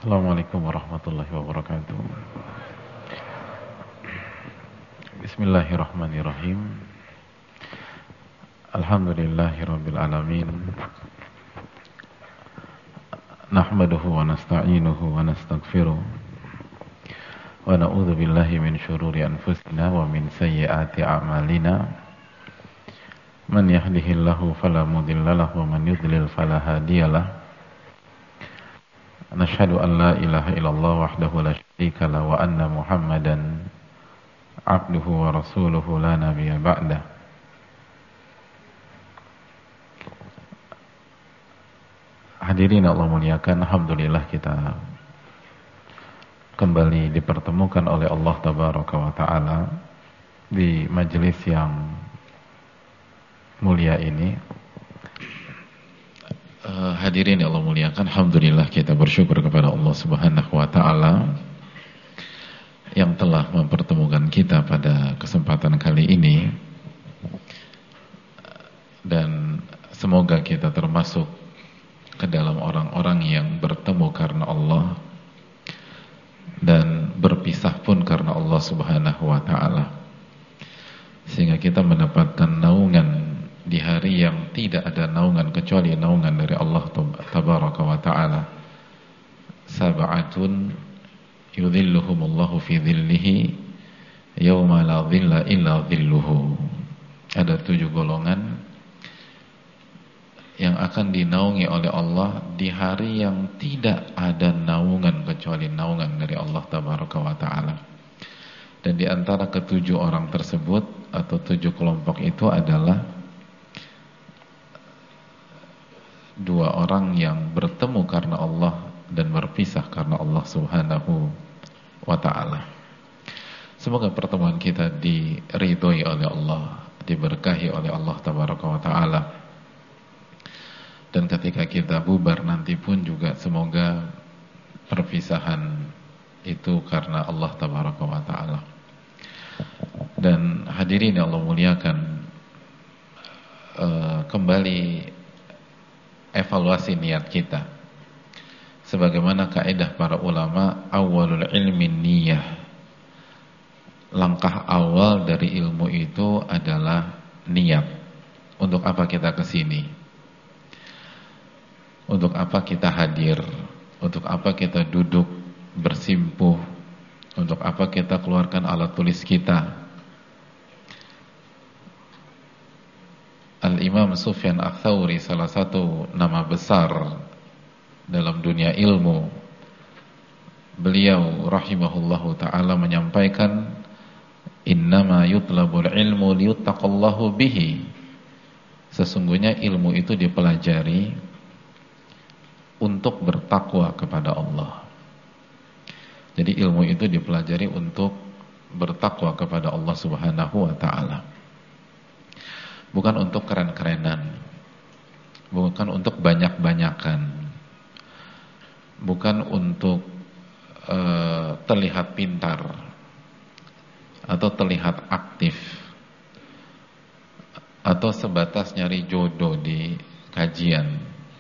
Assalamualaikum warahmatullahi wabarakatuh. Bismillahirrahmanirrahim. Alhamdulillahirabbil alamin. Nahmaduhu wa nasta'inuhu wa nastaghfiruh. Wa na'udzu billahi min syururi anfusina wa min sayyiati a'malina. Man yahdihillahu fala mudilla lahu wa man yudlil fala hadiyalah. Nashhadu an la ilaha illallah wahdahu la syarika lah wa anna Muhammadan abduhu wa rasuluhu la nabiyya ba'dah. Hadirin Allah muliakan, alhamdulillah kita kembali dipertemukan oleh Allah tabaraka wa taala di majelis yang mulia ini. Hadirin yang Allah muliakan, alhamdulillah kita bersyukur kepada Allah Subhanahu wa taala yang telah mempertemukan kita pada kesempatan kali ini, dan semoga kita termasuk ke dalam orang-orang yang bertemu karena Allah dan berpisah pun karena Allah Subhanahu wa taala, sehingga kita mendapatkan naungan di hari yang tidak ada naungan kecuali naungan dari Allah tabaraka wa ta'ala. Sab'atun yudhilluhumullahu fi dhillihi yawma la dhilla illa dhilluhu. Ada 7 golongan yang akan dinaungi oleh Allah di hari yang tidak ada naungan kecuali naungan dari Allah tabaraka wa ta'ala. Dan di antara ke-7 orang tersebut atau 7 kelompok itu adalah 2 orang yang bertemu karena Allah dan berpisah karena Allah Subhanahu wa ta'ala. Semoga pertemuan kita diridhoi oleh Allah, diberkahi oleh Allah tabaraka wa ta'ala. Dan ketika kita bubar nanti pun juga semoga perpisahan itu karena Allah tabaraka wa ta'ala. Dan hadirin yang Allah muliakan, kembali evaluasi niat kita. Sebagaimana kaidah para ulama, awalul ilmi niyah. Langkah awal dari ilmu itu adalah niat. Untuk apa kita kesini? Untuk apa kita hadir? Untuk apa kita duduk bersimpuh? Untuk apa kita keluarkan alat tulis kita? Al-Imam Sufyan Ats-Tsauri, salah satu nama besar dalam dunia ilmu, beliau rahimahullahu ta'ala menyampaikan, innama yutlabul ilmu liyuttaqallahu bihi. Sesungguhnya ilmu itu dipelajari untuk bertakwa kepada Allah. Jadi ilmu itu dipelajari untuk bertakwa kepada Allah Subhanahu wa ta'ala. Bukan untuk keren-kerenan, bukan untuk banyak-banyakan, bukan untuk terlihat pintar atau terlihat aktif, atau sebatas nyari jodoh di kajian.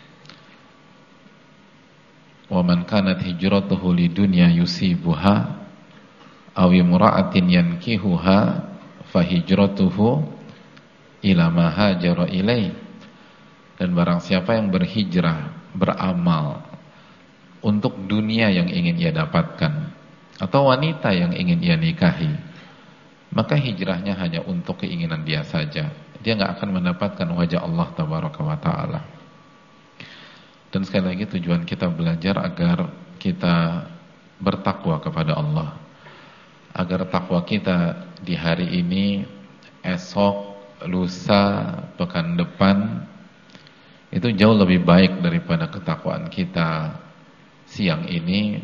Wa man kanat hijratuhu lidunya yusibuha aw imra'atin yankihuha fa hijratuhu ila ma hajara ilai. Dan barang siapa yang berhijrah, beramal untuk dunia yang ingin ia dapatkan atau wanita yang ingin ia nikahi, maka hijrahnya hanya untuk keinginan dia saja. Dia enggak akan mendapatkan wajah Allah tabaraka wa taala. Dan sekali lagi tujuan kita belajar agar kita bertakwa kepada Allah, agar takwa kita di hari ini, esok, lusa, pekan depan itu jauh lebih baik daripada ketakwaan kita siang ini,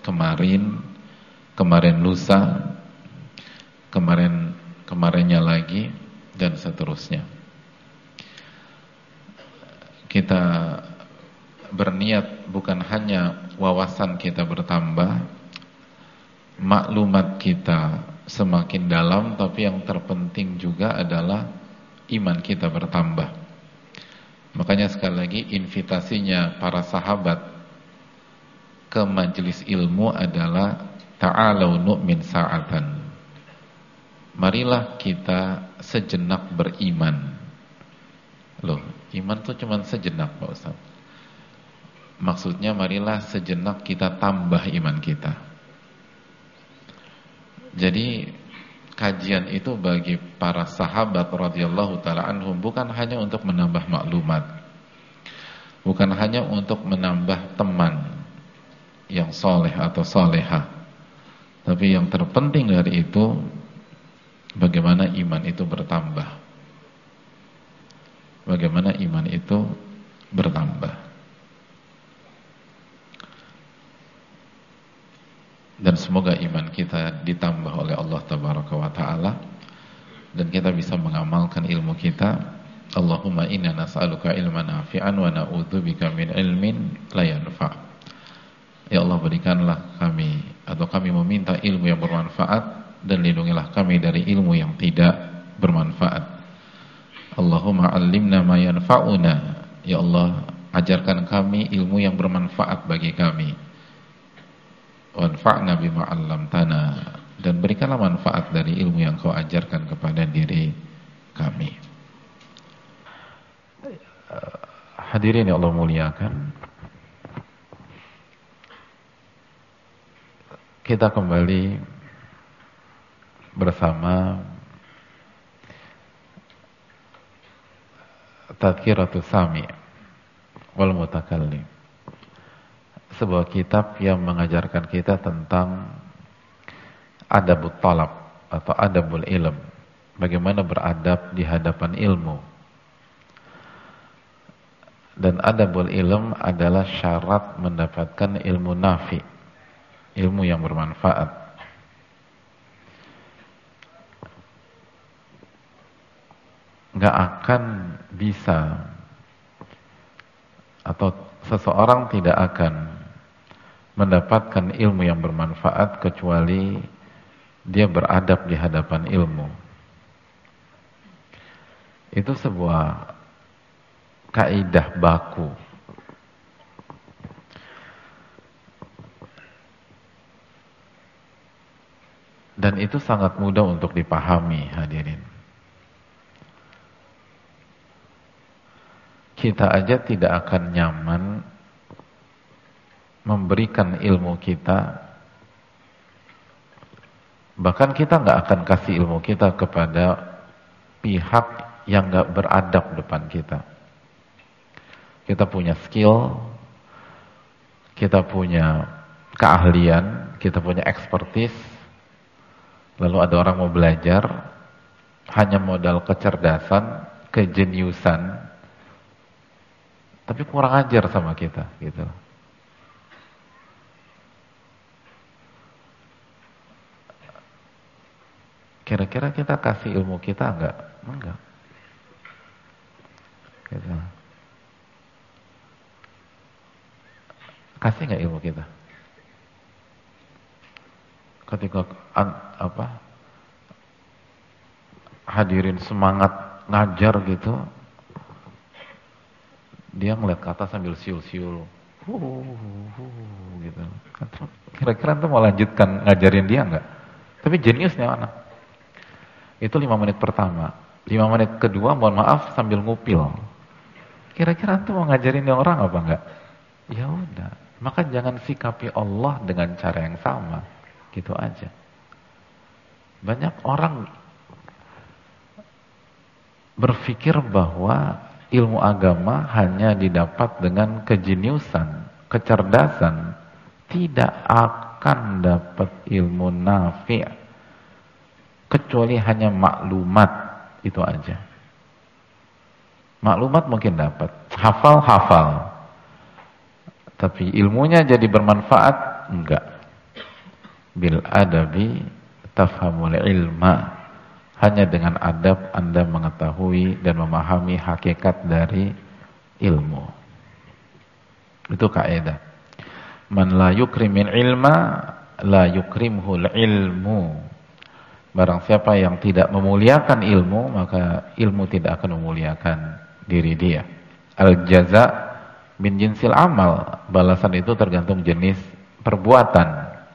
kemarin lusa, kemarinnya lagi, dan seterusnya. Kita berniat bukan hanya wawasan kita bertambah, maklumat kita semakin dalam, tapi yang terpenting juga adalah iman kita bertambah. Makanya sekali lagi invitasinya para sahabat ke majelis ilmu adalah ta'alau nu'min sa'atan. Marilah kita sejenak beriman. Loh, iman tuh cuma sejenak Pak Ustaz. Maksudnya marilah sejenak kita tambah iman kita. Jadi kajian itu bagi para sahabat radhiyallahu taala anhum bukan hanya untuk menambah maklumat, bukan hanya untuk menambah teman yang soleh atau solehah, tapi yang terpenting dari itu bagaimana iman itu bertambah, bagaimana iman itu bertambah. Dan semoga iman kita ditambah oleh Allah Tabaraka wa Ta'ala, dan kita bisa mengamalkan ilmu kita. Allahumma inna nas'aluka ilman nafi'an wa na'udzubika min ilmin la yanfa'. Ya Allah, berikanlah kami, atau kami meminta ilmu yang bermanfaat, dan lindungilah kami dari ilmu yang tidak bermanfaat. Allahumma 'allimna ma yanfa'una. Ya Allah, ajarkan kami ilmu yang bermanfaat bagi kami. Wanfa'na bima 'allamtana, dan berikanlah manfaat dari ilmu yang Kau ajarkan kepada diri kami. Hadirin yang Allah muliakan, kita kembali bersama Tadhkiratus Sami' wal Mutakallim, sebuah kitab yang mengajarkan kita tentang adabut talab atau adabul ilm, bagaimana beradab di hadapan ilmu. Dan adabul ilm adalah syarat mendapatkan ilmu nafi, ilmu yang bermanfaat. Gak akan bisa, atau seseorang tidak akan mendapatkan ilmu yang bermanfaat kecuali dia beradab di hadapan ilmu. Itu sebuah kaidah baku. Dan itu sangat mudah untuk dipahami, hadirin. Kita aja tidak akan nyaman memberikan ilmu kita, bahkan kita nggak akan kasih ilmu kita kepada pihak yang nggak beradab depan kita. Kita punya skill, kita punya keahlian, kita punya expertise, lalu ada orang mau belajar, hanya modal kecerdasan, kejeniusan, tapi kurang ajar sama kita, gitu. Kira-kira kita kasih ilmu kita enggak? Enggak. Gitu. Kasih enggak ilmu kita? Ketika hadirin semangat ngajar gitu, dia ngeliat ke atas sambil siul-siul, gitu. Kira-kira tuh mau lanjutkan ngajarin dia enggak? Tapi jeniusnya anak. Itu 5 menit pertama. 5 menit kedua, mohon maaf, sambil ngupil. Kira-kira antum mau ngajarin orang apa enggak? Ya udah. Maka jangan sikapi Allah dengan cara yang sama. Gitu aja. Banyak orang berpikir bahwa ilmu agama hanya didapat dengan kejeniusan, kecerdasan. Tidak akan dapat ilmu nafi' kecuali hanya maklumat, itu aja. Maklumat mungkin dapat, hafal. Tapi ilmunya jadi bermanfaat, enggak. Bil adabi tafhamul ilma. Hanya dengan adab Anda mengetahui dan memahami hakikat dari ilmu. Itu kaidah. Man la yukrimin ilma, la yukrimhul ilmu. Barang siapa yang tidak memuliakan ilmu, maka ilmu tidak akan memuliakan diri dia. Al-jaza min jinsil amal. Balasan itu tergantung jenis perbuatan.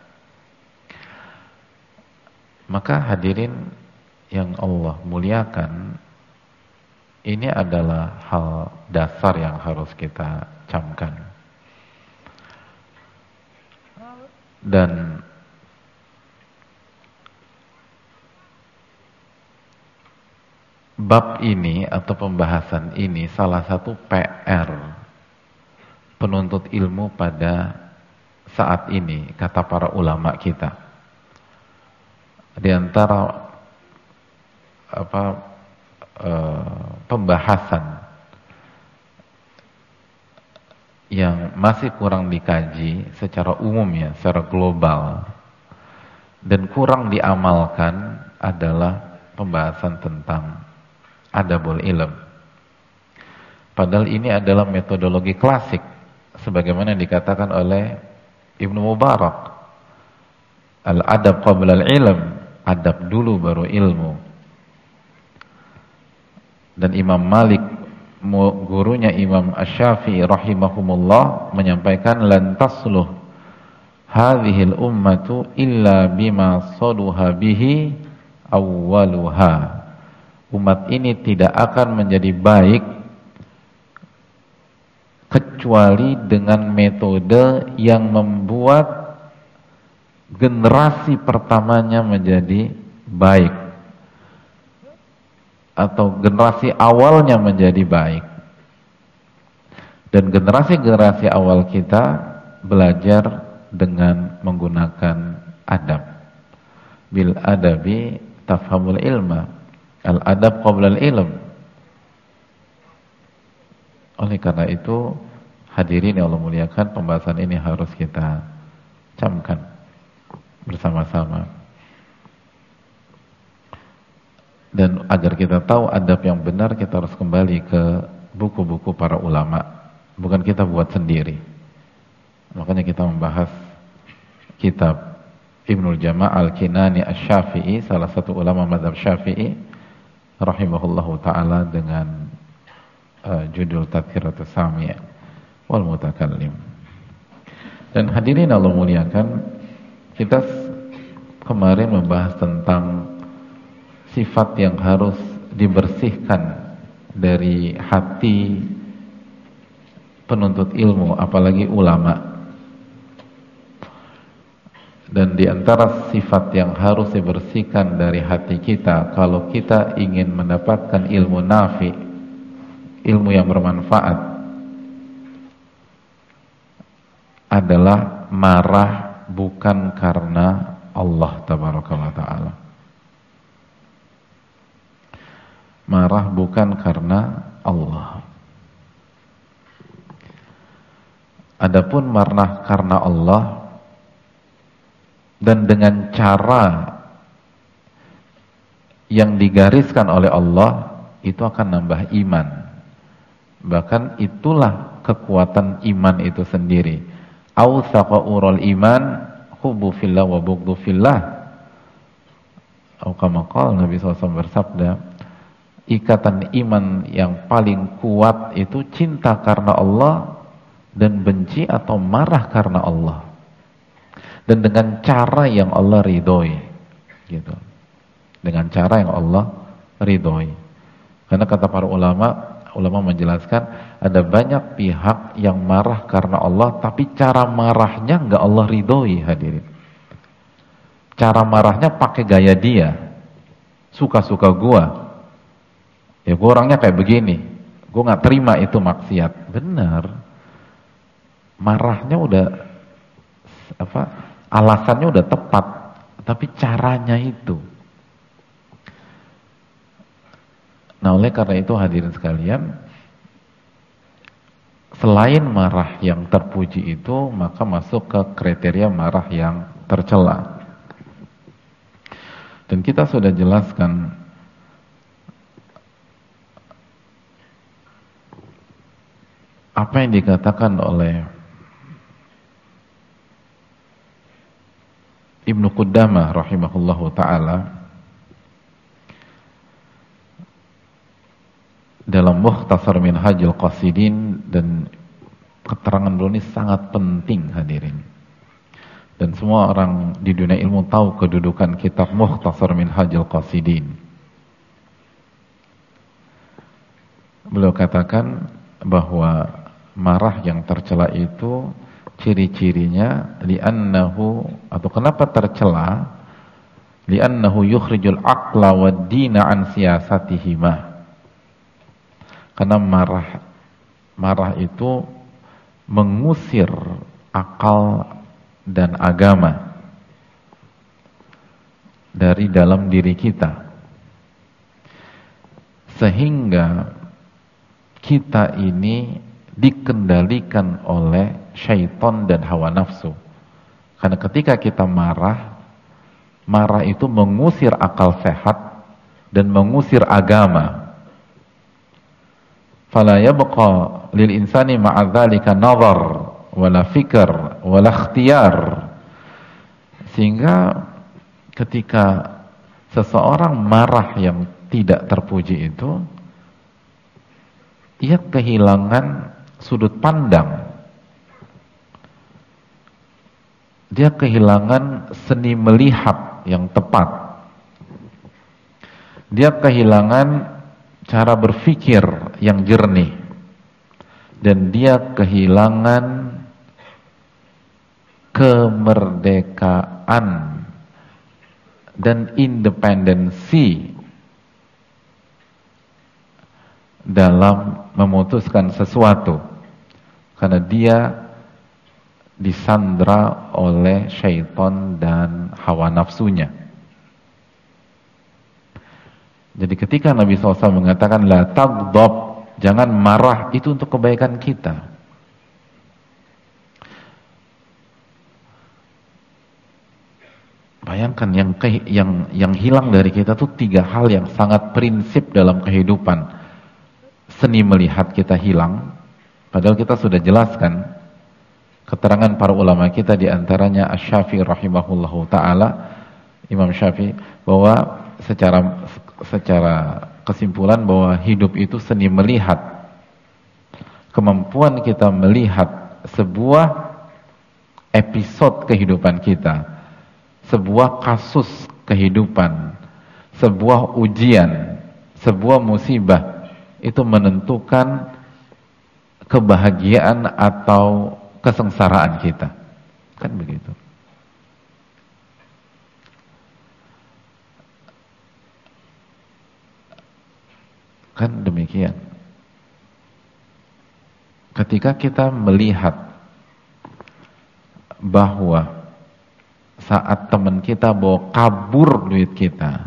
Maka hadirin yang Allah muliakan, ini adalah hal dasar yang harus kita camkan. Dan bab ini atau pembahasan ini salah satu PR penuntut ilmu pada saat ini, kata para ulama kita. Di antara pembahasan yang masih kurang dikaji secara umum ya, secara global, dan kurang diamalkan adalah pembahasan tentang adabul ilm. Padahal ini adalah metodologi klasik, sebagaimana dikatakan oleh Ibnu Mubarak, al-adab qabla al-ilm, adab dulu baru ilmu. Dan Imam Malik, gurunya Imam Asy-Syafi'i rahimahumullah, menyampaikan lan tasluh hadhil ummatu illa bima saluha bihi awwaluha. Umat ini tidak akan menjadi baik kecuali dengan metode yang membuat generasi pertamanya menjadi baik, atau generasi awalnya menjadi baik. Dan generasi-generasi awal kita belajar dengan menggunakan adab. Bil adabi tafhamul ilma. Al-adab qabla al-ilm. Oleh karena itu, hadirin yang Allah muliakan, pembahasan ini harus kita camkan bersama-sama. Dan agar kita tahu adab yang benar, kita harus kembali ke buku-buku para ulama. Bukan kita buat sendiri. Makanya kita membahas kitab Ibnul Jama' Al-Kinani Asy-Syafi'i, salah satu ulama mazhab Syafi'i rahimahullahu ta'ala, dengan judul Tadhkiratus Sami' wal Mutakallim. Dan hadirin Allah muliakan, kita kemarin membahas tentang sifat yang harus dibersihkan dari hati penuntut ilmu, apalagi ulama. Dan di antara sifat yang harus dibersihkan dari hati kita kalau kita ingin mendapatkan ilmu nafi, ilmu yang bermanfaat, adalah marah bukan karena Allah tabaraka wa ta'ala. Marah bukan karena Allah. Adapun marah karena Allah dan dengan cara yang digariskan oleh Allah, itu akan nambah iman. Bahkan itulah kekuatan iman itu sendiri. Awthaqa ural iman hubbu fillah wa bughdhu fillah. Atau kama qala Nabi SAW bersabda, ikatan iman yang paling kuat itu cinta karena Allah dan benci atau marah karena Allah. Dan dengan cara yang Allah ridhoi, gitu. Dengan cara yang Allah ridhoi. Karena kata para ulama menjelaskan ada banyak pihak yang marah karena Allah, tapi cara marahnya enggak Allah ridhoi, hadirin. Cara marahnya pakai gaya dia, suka-suka gua. Ya gua orangnya kayak begini, gua nggak terima itu maksiat. Benar. Marahnya udah alasannya udah tepat, tapi caranya itu. Nah, oleh karena itu hadirin sekalian, selain marah yang terpuji itu, maka masuk ke kriteria marah yang tercela. Dan kita sudah jelaskan apa yang dikatakan oleh Ibnu Qudamah rahimahullahu ta'ala dalam Mukhtasar Minhajul Qasidin, dan keterangan beliau ini sangat penting hadirin. semua orang di dunia ilmu tahu kedudukan kitab Mukhtasar Minhajul Qasidin. Beliau katakan bahwa marah yang tercela itu ciri-cirinya li'annahu, atau kenapa tercela, li'annahu yukhrijul aqla wad dina an siyasatihima. Karena marah itu mengusir akal dan agama dari dalam diri kita, sehingga kita ini dikendalikan oleh syaitan dan hawa nafsu. Karena ketika kita marah itu mengusir akal sehat dan mengusir agama. Fala yabqa lil insani ma'a dzalika nazar wala fikr wala ikhtiyar. Sehingga ketika seseorang marah yang tidak terpuji itu, ia kehilangan sudut pandang, dia kehilangan seni melihat yang tepat, dia kehilangan cara berpikir yang jernih, dan dia kehilangan kemerdekaan dan independensi dalam memutuskan sesuatu, karena dia disandra oleh syaitan dan hawa nafsunya. Jadi ketika Nabi SAW mengatakan la taghdab, jangan marah, itu untuk kebaikan kita. Bayangkan yang hilang dari kita tuh 3 hal yang sangat prinsip dalam kehidupan. Seni melihat kita hilang, padahal kita sudah jelaskan keterangan para ulama kita, diantaranya Asy-Syafi'i rahimahullahu ta'ala, Imam Syafi'i, bahwa secara kesimpulan bahwa hidup itu seni melihat. Kemampuan kita melihat sebuah episode kehidupan kita, sebuah kasus kehidupan, sebuah ujian, sebuah musibah, itu menentukan kebahagiaan atau kesengsaraan kita. Kan begitu. Kan demikian. Ketika kita melihat bahwa saat teman kita bawa kabur duit kita,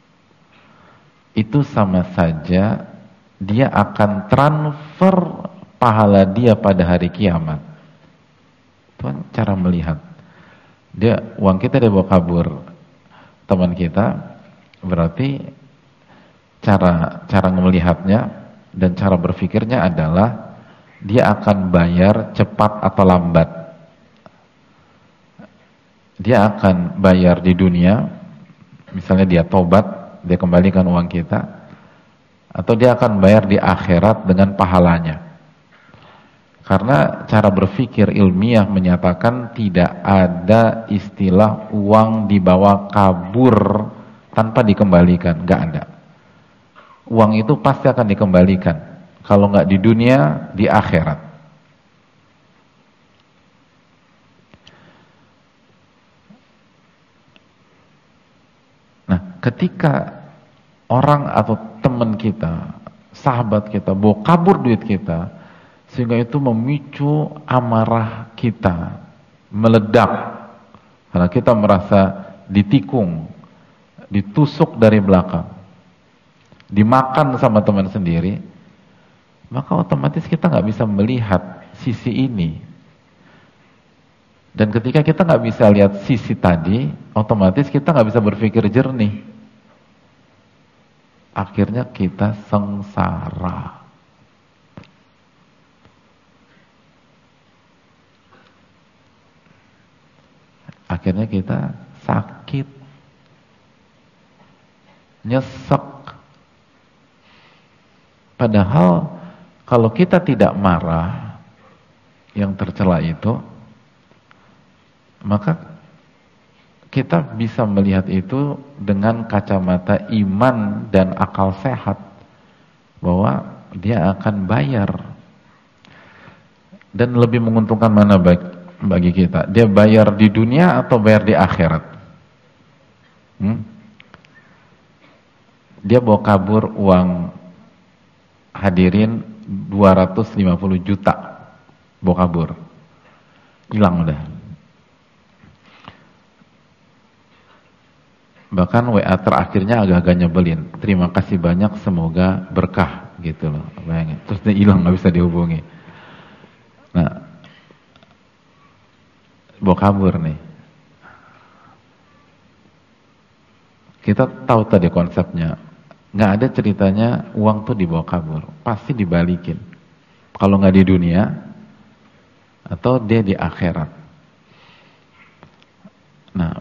itu sama saja dia akan transfer pahala dia pada hari kiamat. Itu kan cara melihat. Uang kita dia bawa kabur teman kita, berarti cara melihatnya dan cara berpikirnya adalah dia akan bayar cepat atau lambat. Dia akan bayar di dunia, misalnya dia tobat, dia kembalikan uang kita, atau dia akan bayar di akhirat dengan pahalanya. Karena cara berpikir ilmiah menyatakan tidak ada istilah uang dibawa kabur tanpa dikembalikan, nggak ada. Uang itu pasti akan dikembalikan, kalau nggak di dunia, di akhirat. Nah, ketika orang atau teman kita, sahabat kita bawa kabur duit kita, sehingga itu memicu amarah kita meledak, karena kita merasa ditikung, ditusuk dari belakang, dimakan sama teman sendiri, maka otomatis kita nggak bisa melihat sisi ini. Dan ketika kita nggak bisa lihat sisi tadi, otomatis kita nggak bisa berpikir jernih. Akhirnya kita sengsara. Akhirnya kita sakit, nyesek. Padahal kalau kita tidak marah yang tercela itu, maka kita bisa melihat itu dengan kacamata iman dan akal sehat, bahwa dia akan bayar. Dan lebih menguntungkan mana bagi kita? Dia bayar di dunia atau bayar di akhirat? Dia bawa kabur uang hadirin 250 juta, bawa kabur, hilang udah. Bahkan WA terakhirnya agak-agak nyebelin, terima kasih banyak, semoga berkah, gitu loh, bayangin. Terus dia hilang, nggak bisa dihubungi. Nah, bawa kabur nih. Kita tahu tadi konsepnya, nggak ada ceritanya uang tuh dibawa kabur, pasti dibalikin. Kalau nggak di dunia, atau dia di akhirat. Nah,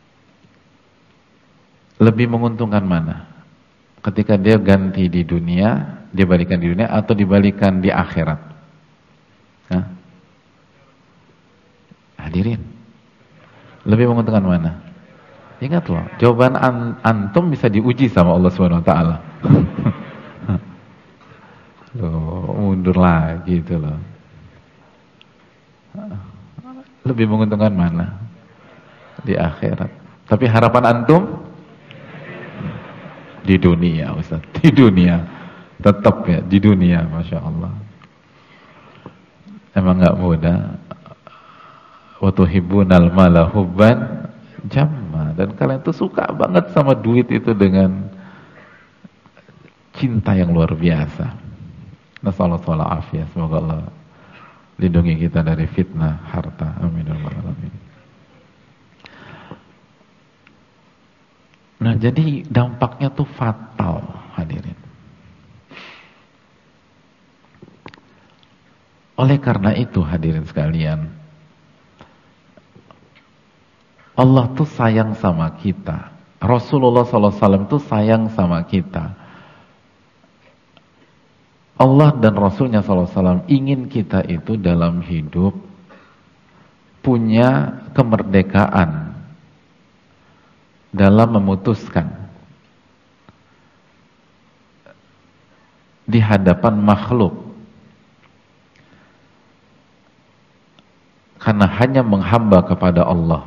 lebih menguntungkan mana? Ketika dia ganti di dunia, dia balikan di dunia, atau dibalikan di akhirat? Hah? Hadirin, lebih menguntungkan mana? Ingat loh, jawaban antum bisa diuji sama Allah Subhanahu Wa Taala. Loh, mundur lagi itu loh. Lebih menguntungkan mana? Di akhirat. Tapi harapan antum di dunia, Ustaz. Di dunia, tetap ya di dunia, masya Allah. Emang nggak mudah. Wa tuhibbunal mala hubban jamma, dan kalian tuh suka banget sama duit itu dengan cinta yang luar biasa. Nasallallahu alaihi, semoga Allah lindungi kita dari fitnah harta. Amin ya rabbal alamin. Nah, jadi dampaknya tuh fatal, hadirin. Oleh karena itu, hadirin sekalian, Allah tuh sayang sama kita. Rasulullah SAW tuh sayang sama kita. Allah dan Rasulnya SAW ingin kita itu dalam hidup punya kemerdekaan dalam memutuskan di hadapan makhluk, karena hanya menghamba kepada Allah.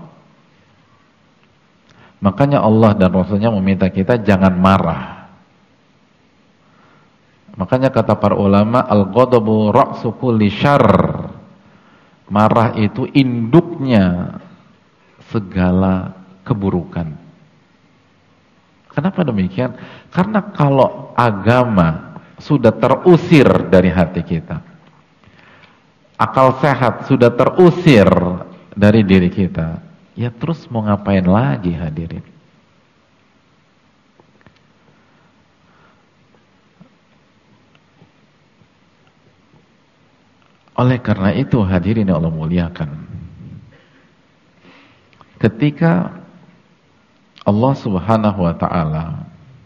Makanya Allah dan Rasulnya meminta kita jangan marah. Makanya kata para ulama, al-ghadabu ra'su kulli syarr. Marah itu induknya segala keburukan. Kenapa demikian? Karena kalau agama sudah terusir dari hati kita, akal sehat sudah terusir dari diri kita, ya terus mau ngapain lagi, hadirin? Oleh karena itu, hadirin yang Allah muliakan, ketika Allah Subhanahu wa Ta'ala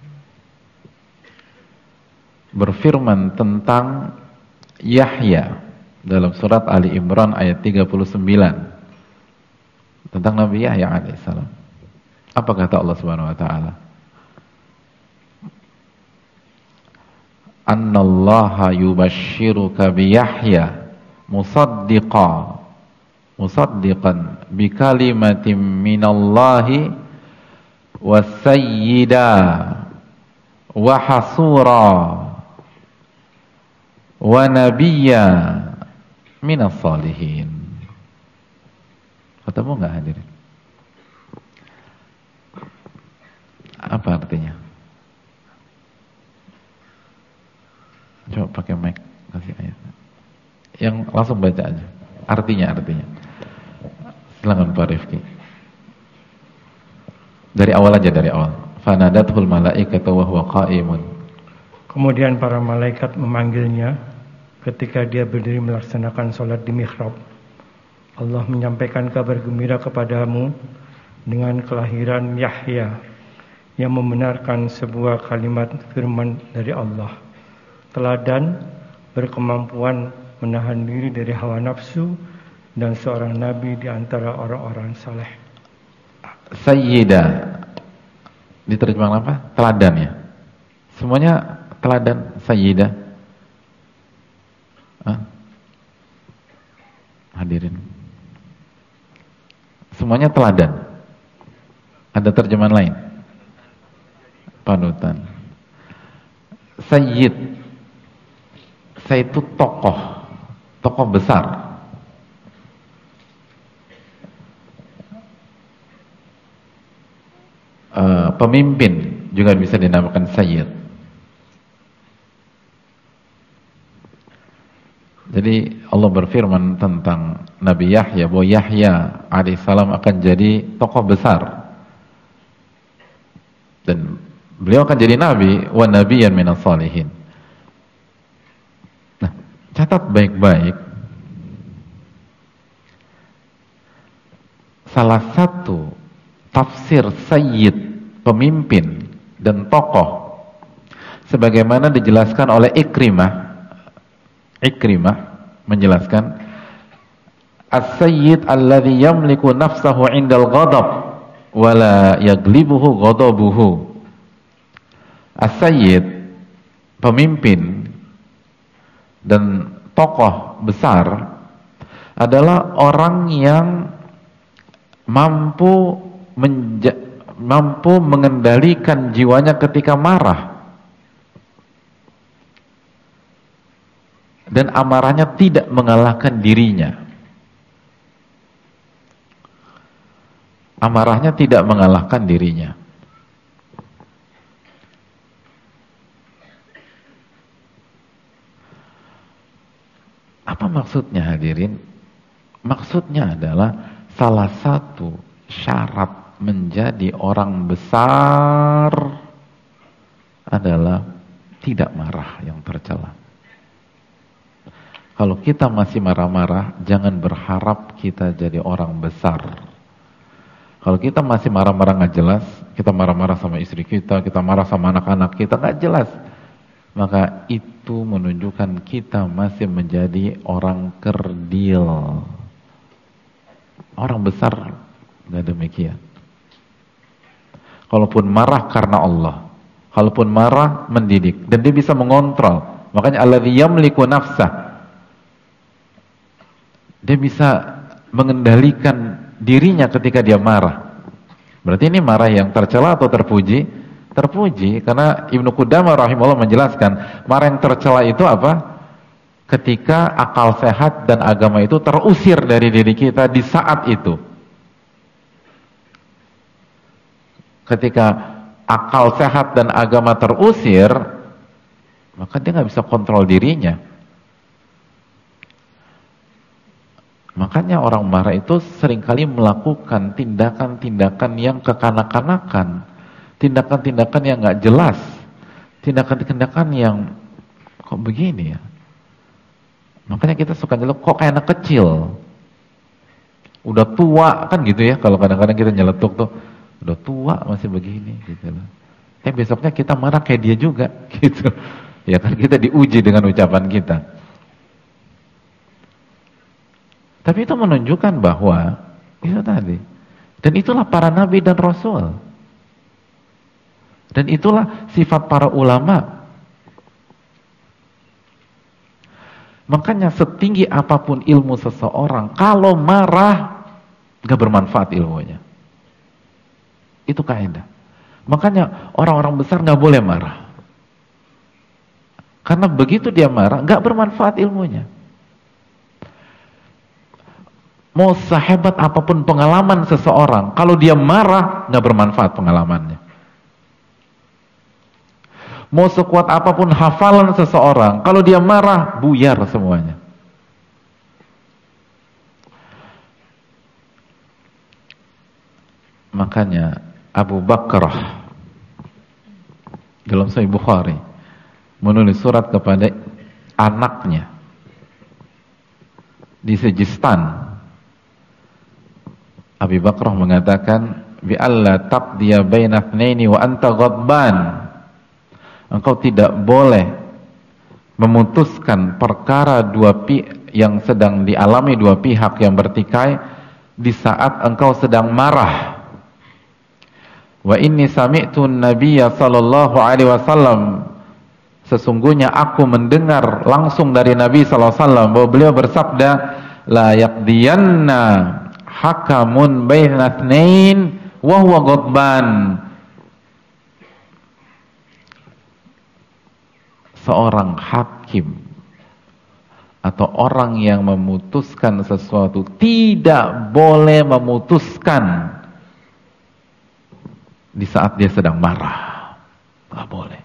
berfirman tentang Yahya dalam surat Ali Imran ayat 39, tentang Nabi Yahya alaihissalam, apa kata Allah Subhanahu wa Ta'ala? Annallaha yubashshiruka bi Yahya musaddiqan bi kalimatin minallahi wa sayyida wa hasura wa nabiyya minas salihin. Ketemu nggak, hadirin? Apa artinya? Coba pakai mic, kasih ayat. Yang langsung baca aja. Artinya. Silakan Pak Rifki. Dari awal aja, dari awal. Fanadathul malaikatu wa huwa qa'imun. Kemudian para malaikat memanggilnya ketika dia berdiri melaksanakan sholat di mihrab. Allah menyampaikan kabar gembira kepadamu dengan kelahiran Yahya yang membenarkan sebuah kalimat firman dari Allah. Teladan, berkemampuan menahan diri dari hawa nafsu, dan seorang nabi di antara orang-orang saleh. Sayyidah diterjemahkan apa? Teladan ya. Semuanya teladan sayyidah. Hadirin. Semuanya teladan. Ada terjemahan lain? Panutan. Sayyid. Saya itu tokoh besar. Pemimpin juga bisa dinamakan sayyid. Jadi Allah berfirman tentang Nabi Yahya bahwa Yahya alaihissalam akan jadi tokoh besar dan beliau akan jadi nabi wa nabiyyan minas shalihin. Nah, catat baik-baik, salah satu tafsir sayyid, pemimpin dan tokoh, sebagaimana dijelaskan oleh Ikrimah menjelaskan, as-sayyid alladhi yamliku nafsahu 'indal ghadab wa la yaglibuhu ghadabuhu. As-sayyid, pemimpin dan tokoh besar, adalah orang yang mampu mengendalikan jiwanya ketika marah dan amarahnya tidak mengalahkan dirinya. Amarahnya tidak mengalahkan dirinya. Apa maksudnya hadirin? Maksudnya adalah salah satu syarat menjadi orang besar adalah tidak marah yang tercela. Kalau kita masih marah-marah, jangan berharap kita jadi orang besar. Kalau kita masih marah-marah nggak jelas, kita marah-marah sama istri kita marah sama anak-anak kita nggak jelas, maka itu menunjukkan kita masih menjadi orang kerdil. Orang besar nggak demikian. Kalaupun marah karena Allah, kalaupun marah mendidik, dan dia bisa mengontrol. Makanya alladzi yamliku nafsah, dia bisa mengendalikan dirinya ketika dia marah. Berarti ini marah yang tercela atau terpuji? Terpuji, karena Ibnu Qudamah rahimahullah menjelaskan, marah yang tercela itu apa? Ketika akal sehat dan agama itu terusir dari diri kita di saat itu. Ketika akal sehat dan agama terusir, maka dia nggak bisa kontrol dirinya. Makanya orang marah itu seringkali melakukan tindakan-tindakan yang kekanak-kanakan, tindakan-tindakan yang nggak jelas, tindakan-tindakan yang kok begini ya. Makanya kita suka nyeletuk, kok kayak anak kecil, udah tua kan gitu ya. Kalau kadang-kadang kita nyeletuk tuh, udah tua masih begini gitu loh. Besoknya kita marah kayak dia juga gitu. Ya kan, kita diuji dengan ucapan kita. Tapi itu menunjukkan bahwa itu tadi. Dan itulah para nabi dan rasul. Dan itulah sifat para ulama. Makanya setinggi apapun ilmu seseorang, kalau marah gak bermanfaat ilmunya. Itu kaidah. Makanya orang-orang besar gak boleh marah. Karena begitu dia marah, gak bermanfaat ilmunya. Mau sehebat apapun pengalaman seseorang, kalau dia marah, gak bermanfaat pengalamannya. Mau sekuat apapun hafalan seseorang, kalau dia marah, buyar semuanya. Makanya Abu Bakrah dalam Sahih Bukhari menulis surat kepada anaknya di Sijistan. Abu Bakrah mengatakan, bi alla taqdiya baina itsnaini wa anta ghadban. Engkau tidak boleh memutuskan perkara yang sedang dialami dua pihak yang bertikai di saat engkau sedang marah. Wa inni sami'tu an-nabiyya sallallahu alaihi wasallam, sesungguhnya aku mendengar langsung dari Nabi sallallahu alaihi wasallam bahwa beliau bersabda, la yaqdiyanna hakamun baina itsnain wa huwa ghadban. Seorang hakim atau orang yang memutuskan sesuatu tidak boleh memutuskan di saat dia sedang marah. Gak boleh.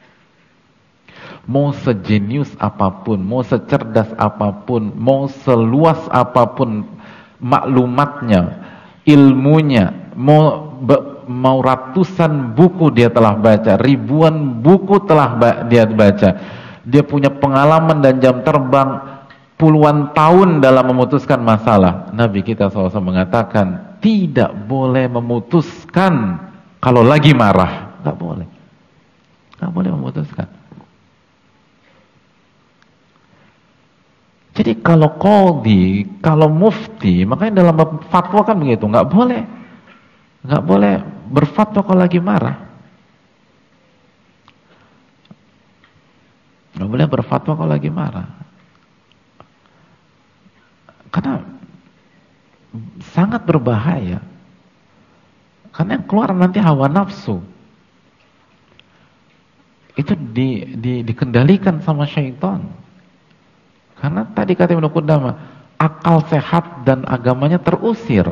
Mau sejenius apapun, mau secerdas apapun, mau seluas apapun maklumatnya, ilmunya, mau ratusan buku dia telah baca, ribuan buku telah dia baca, dia punya pengalaman dan jam terbang puluhan tahun dalam memutuskan masalah. Nabi kita SAW mengatakan tidak boleh memutuskan kalau lagi marah. Gak boleh. Gak boleh memutuskan. Jadi kalau qadhi, kalau mufti, makanya dalam fatwa kan begitu, gak boleh berfatwa kalau lagi marah. Gak boleh berfatwa kalau lagi marah. Karena sangat berbahaya. Karena yang keluar nanti hawa nafsu. Itu dikendalikan sama syaitan. Karena tadi kata Ibnu Qudamah, akal sehat dan agamanya terusir.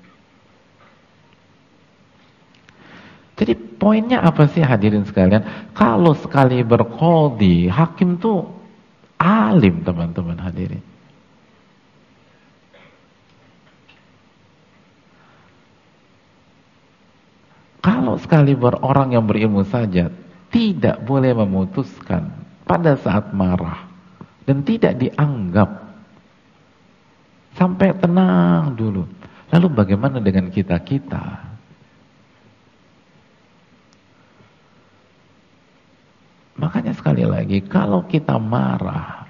Jadi poinnya apa sih hadirin sekalian? Kalau sekali berqadhi, hakim tuh alim teman-teman hadirin. Kalau sekali orang yang berilmu saja tidak boleh memutuskan pada saat marah dan tidak dianggap, sampai tenang dulu. Lalu bagaimana dengan kita-kita? Makanya sekali lagi, kalau kita marah,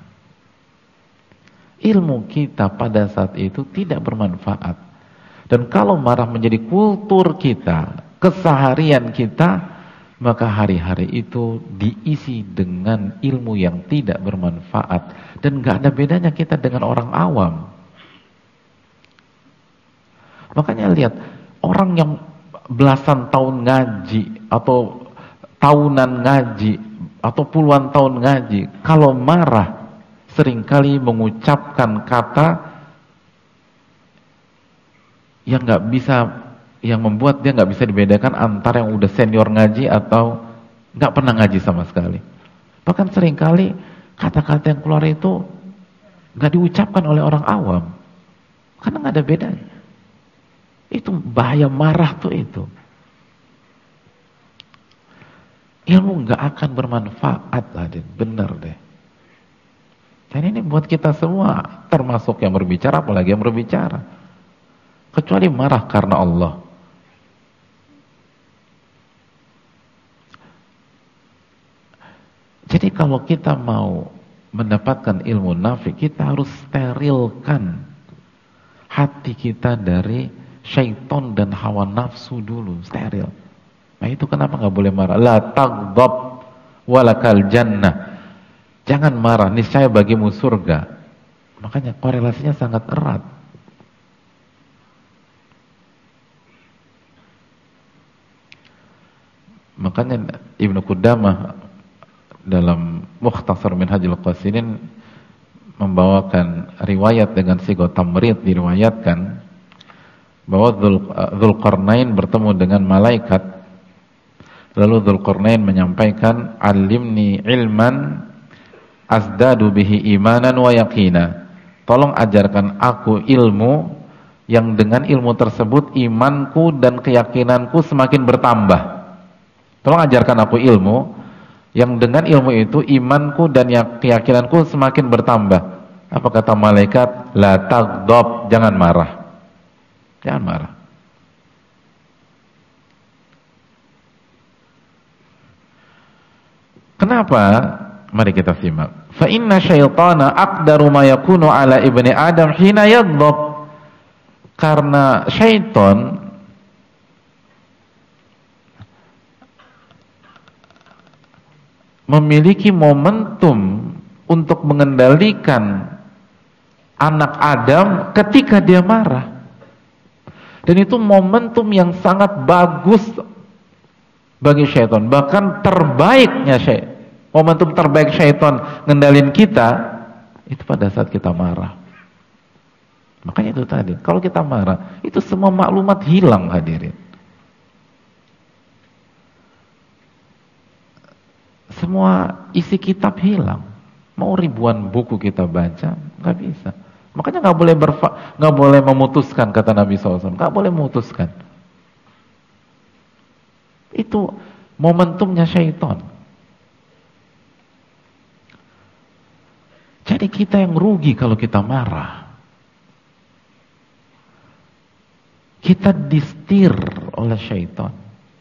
ilmu kita pada saat itu tidak bermanfaat. Dan kalau marah menjadi kultur kita, keseharian kita, maka hari-hari itu diisi dengan ilmu yang tidak bermanfaat. Dan gak ada bedanya kita dengan orang awam. Makanya lihat, orang yang belasan tahun ngaji, atau tahunan ngaji, atau puluhan tahun ngaji, kalau marah, seringkali mengucapkan kata yang gak bisa, yang membuat dia nggak bisa dibedakan antara yang udah senior ngaji atau nggak pernah ngaji sama sekali. Bahkan seringkali kata-kata yang keluar itu nggak diucapkan oleh orang awam, karena nggak ada bedanya. Itu bahaya marah tuh itu. Ilmu nggak akan bermanfaat, Adin. Bener deh. Dan ini buat kita semua, termasuk yang berbicara, apalagi yang berbicara. Kecuali marah karena Allah. Jadi kalau kita mau mendapatkan ilmu nafi, kita harus sterilkan hati kita dari syaitan dan hawa nafsu dulu, steril. Nah itu kenapa nggak boleh marah? La taghdab walakal jannah. Jangan marah, niscaya bagimu surga. Makanya korelasinya sangat erat. Makanya Ibnu Qudamah dalam Mukhtasar Minhajul Qasidin membawakan riwayat dengan sigo tamrid, diriwayatkan bahwa Dzulqarnain bertemu dengan malaikat, lalu Dzulqarnain menyampaikan, alimni ilman azdadu bihi imanan wa yaqina. Tolong ajarkan aku ilmu yang dengan ilmu tersebut imanku dan keyakinanku semakin bertambah. Tolong ajarkan aku ilmu yang dengan ilmu itu imanku dan keyakinanku semakin bertambah. Apa kata malaikat? La taghdab, jangan marah. Jangan marah. Kenapa? Mari kita simak. Fa inna syaitana aqdaru ma yakunu ala ibni Adam hina yaghdab. Karena syaitan memiliki momentum untuk mengendalikan anak Adam ketika dia marah. Dan itu momentum yang sangat bagus bagi syaitan, bahkan terbaiknya momentum terbaik syaitan ngendalin kita itu pada saat kita marah. Makanya itu tadi, kalau kita marah, itu semua maklumat hilang hadirin. Semua isi kitab hilang. Mau ribuan buku kita baca, nggak bisa. Makanya nggak boleh memutuskan, kata Nabi SAW, nggak boleh memutuskan. Itu momentumnya syaitan. Jadi kita yang rugi kalau kita marah. Kita disetir oleh syaitan.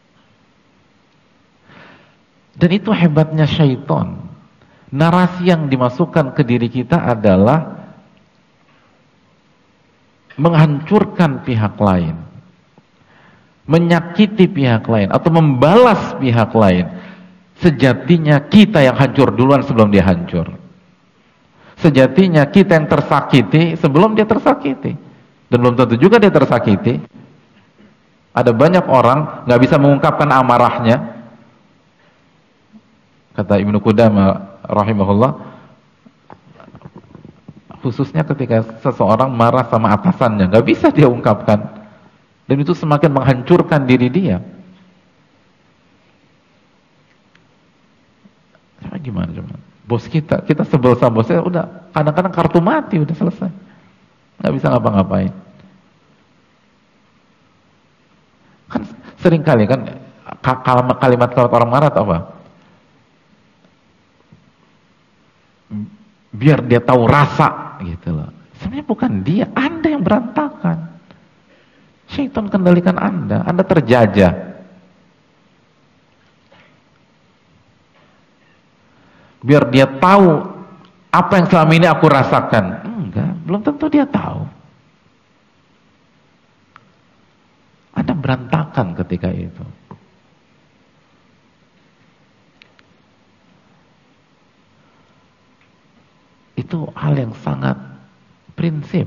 Dan itu hebatnya syaitan. Narasi yang dimasukkan ke diri kita adalah menghancurkan pihak lain, menyakiti pihak lain, atau membalas pihak lain. Sejatinya kita yang hancur duluan sebelum dia hancur. Sejatinya kita yang tersakiti sebelum dia tersakiti. Dan belum tentu juga dia tersakiti. Ada banyak orang nggak bisa mengungkapkan amarahnya. Kata Ibnu Qudamah rahimahullah, khususnya ketika seseorang marah sama atasannya, nggak bisa dia ungkapkan. Dan itu semakin menghancurkan diri dia. Gimana cuman? Bos kita sebel sama bosnya, udah kadang-kadang kartu mati, udah selesai. Nggak bisa ngapa-ngapain. Kan sering kali kan kalimat orang marah atau apa? Biar dia tahu rasa gitu loh. Sebenarnya bukan dia, Anda yang berantakan. Syaitan kendalikan Anda terjajah. Biar dia tahu apa yang selama ini aku rasakan. Enggak, belum tentu dia tahu. Anda berantakan ketika itu. Itu hal yang sangat prinsip.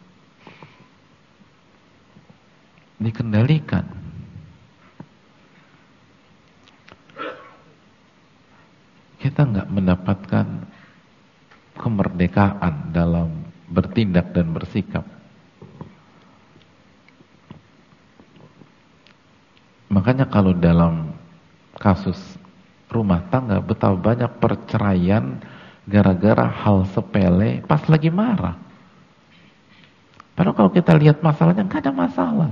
Dikendalikan. Kita nggak mendapatkan kemerdekaan dalam bertindak dan bersikap. Makanya kalau dalam kasus rumah tangga, betapa banyak perceraian gara-gara hal sepele pas lagi marah. Padahal kalau kita lihat masalahnya nggak ada masalah.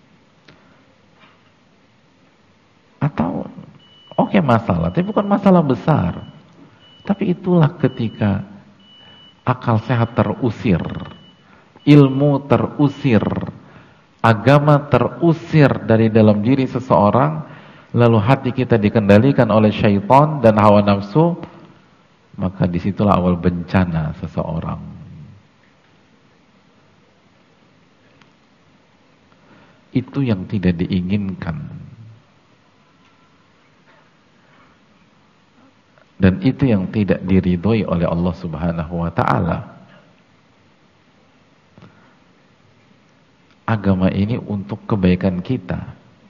Atau oke, masalah, tapi bukan masalah besar. Tapi itulah ketika akal sehat terusir, ilmu terusir, agama terusir dari dalam diri seseorang, lalu hati kita dikendalikan oleh syaitan dan hawa nafsu, maka disitulah awal bencana seseorang. Itu yang tidak diinginkan. Dan itu yang tidak diridhoi oleh Allah Subhanahu wa ta'ala. Agama ini untuk kebaikan kita.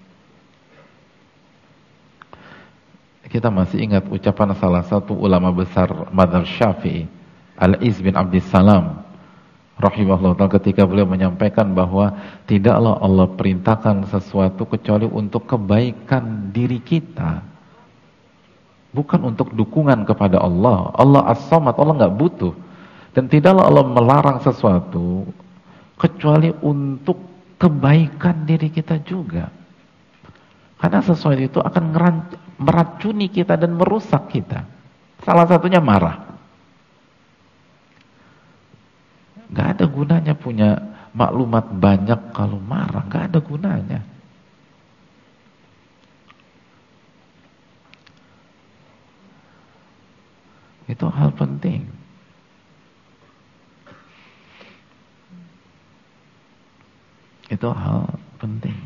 Kita masih ingat ucapan salah satu ulama besar Madzhab Syafi'i, Al-Iz bin Abdissalam rahimahullah ta'ala, ketika beliau menyampaikan bahwa tidaklah Allah perintahkan sesuatu kecuali untuk kebaikan diri kita. Bukan untuk dukungan kepada Allah. Allah As-Samad, Allah nggak butuh. Dan tidaklah Allah melarang sesuatu kecuali untuk kebaikan diri kita juga. Karena sesuatu itu akan meracuni kita dan merusak kita. Salah satunya marah. Nggak ada gunanya punya maklumat banyak kalau marah. Nggak ada gunanya. Itu hal penting. Itu hal penting.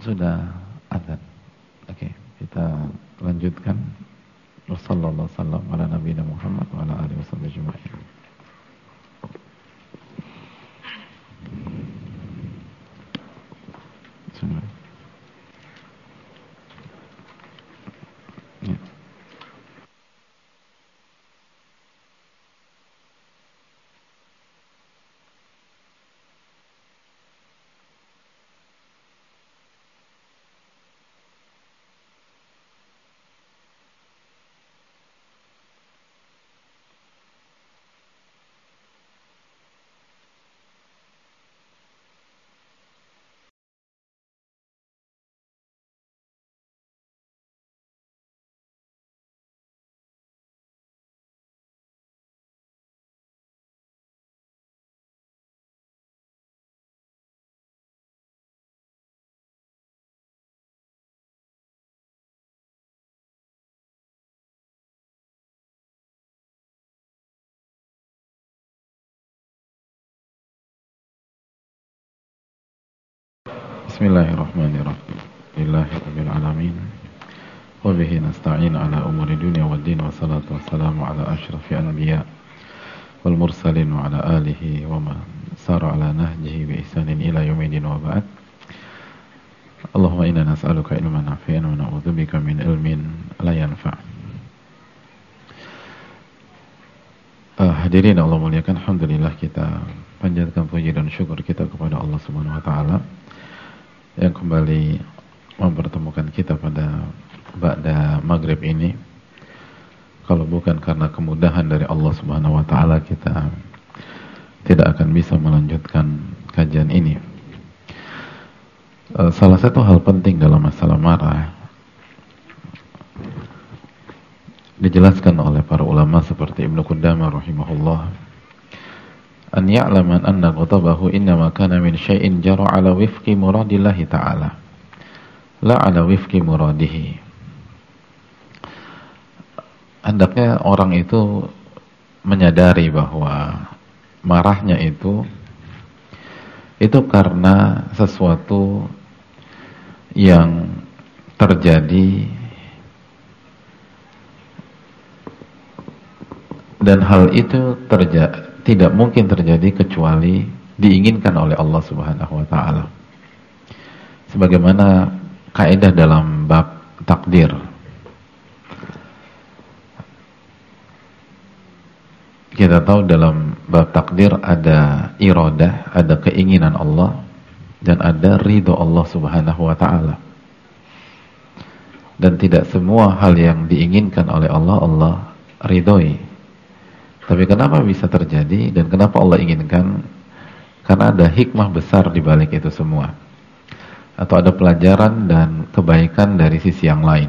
Sudah adzan. Oke, kita lanjutkan. Wassallallahu wasallam ala nabiyina Muhammad wa ala alihi wasallam ajma'in. Ya. Bismillahirrahmanirrahim. Alhamdulillahirabbil alamin. Wa bihi nasta'in ala umuri dunya waddin wa salatu wassalamu ala asyrafil anbiya wal mursalin wa ala alihi wa man sara ala nahjihi bi ihsanin ila yaumil wa ba'd. Allahumma inna nas'aluka ilman nafi'an wa na'udzubika min ilmin la yanfa'. Hadirin Allah muliakan, alhamdulillah kita panjatkan puji dan syukur kita kepada Allah Subhanahu wa taala yang kembali mempertemukan kita pada ba'da maghrib ini. Kalau bukan karena kemudahan dari Allah Subhanahu wa taala, kita tidak akan bisa melanjutkan kajian ini. Salah satu hal penting dalam masalah marah dijelaskan oleh para ulama seperti Ibnu Qudamah rahimahullah, an ya'laman anna ghadabahu innama kana min syai'in jara ala wifqi muradillahi ta'ala la ala wifqi muradihi. Hendaknya orang itu menyadari bahwa marahnya itu karena sesuatu yang terjadi, dan hal itu tidak mungkin terjadi kecuali diinginkan oleh Allah Subhanahu wa taala. Sebagaimana kaidah dalam bab takdir. Kita tahu dalam bab takdir ada iradah, ada keinginan Allah, dan ada ridho Allah Subhanahu wa taala. Dan tidak semua hal yang diinginkan oleh Allah, Allah ridhoi. Tapi kenapa bisa terjadi dan kenapa Allah inginkan? Karena ada hikmah besar di balik itu semua. Atau ada pelajaran dan kebaikan dari sisi yang lain.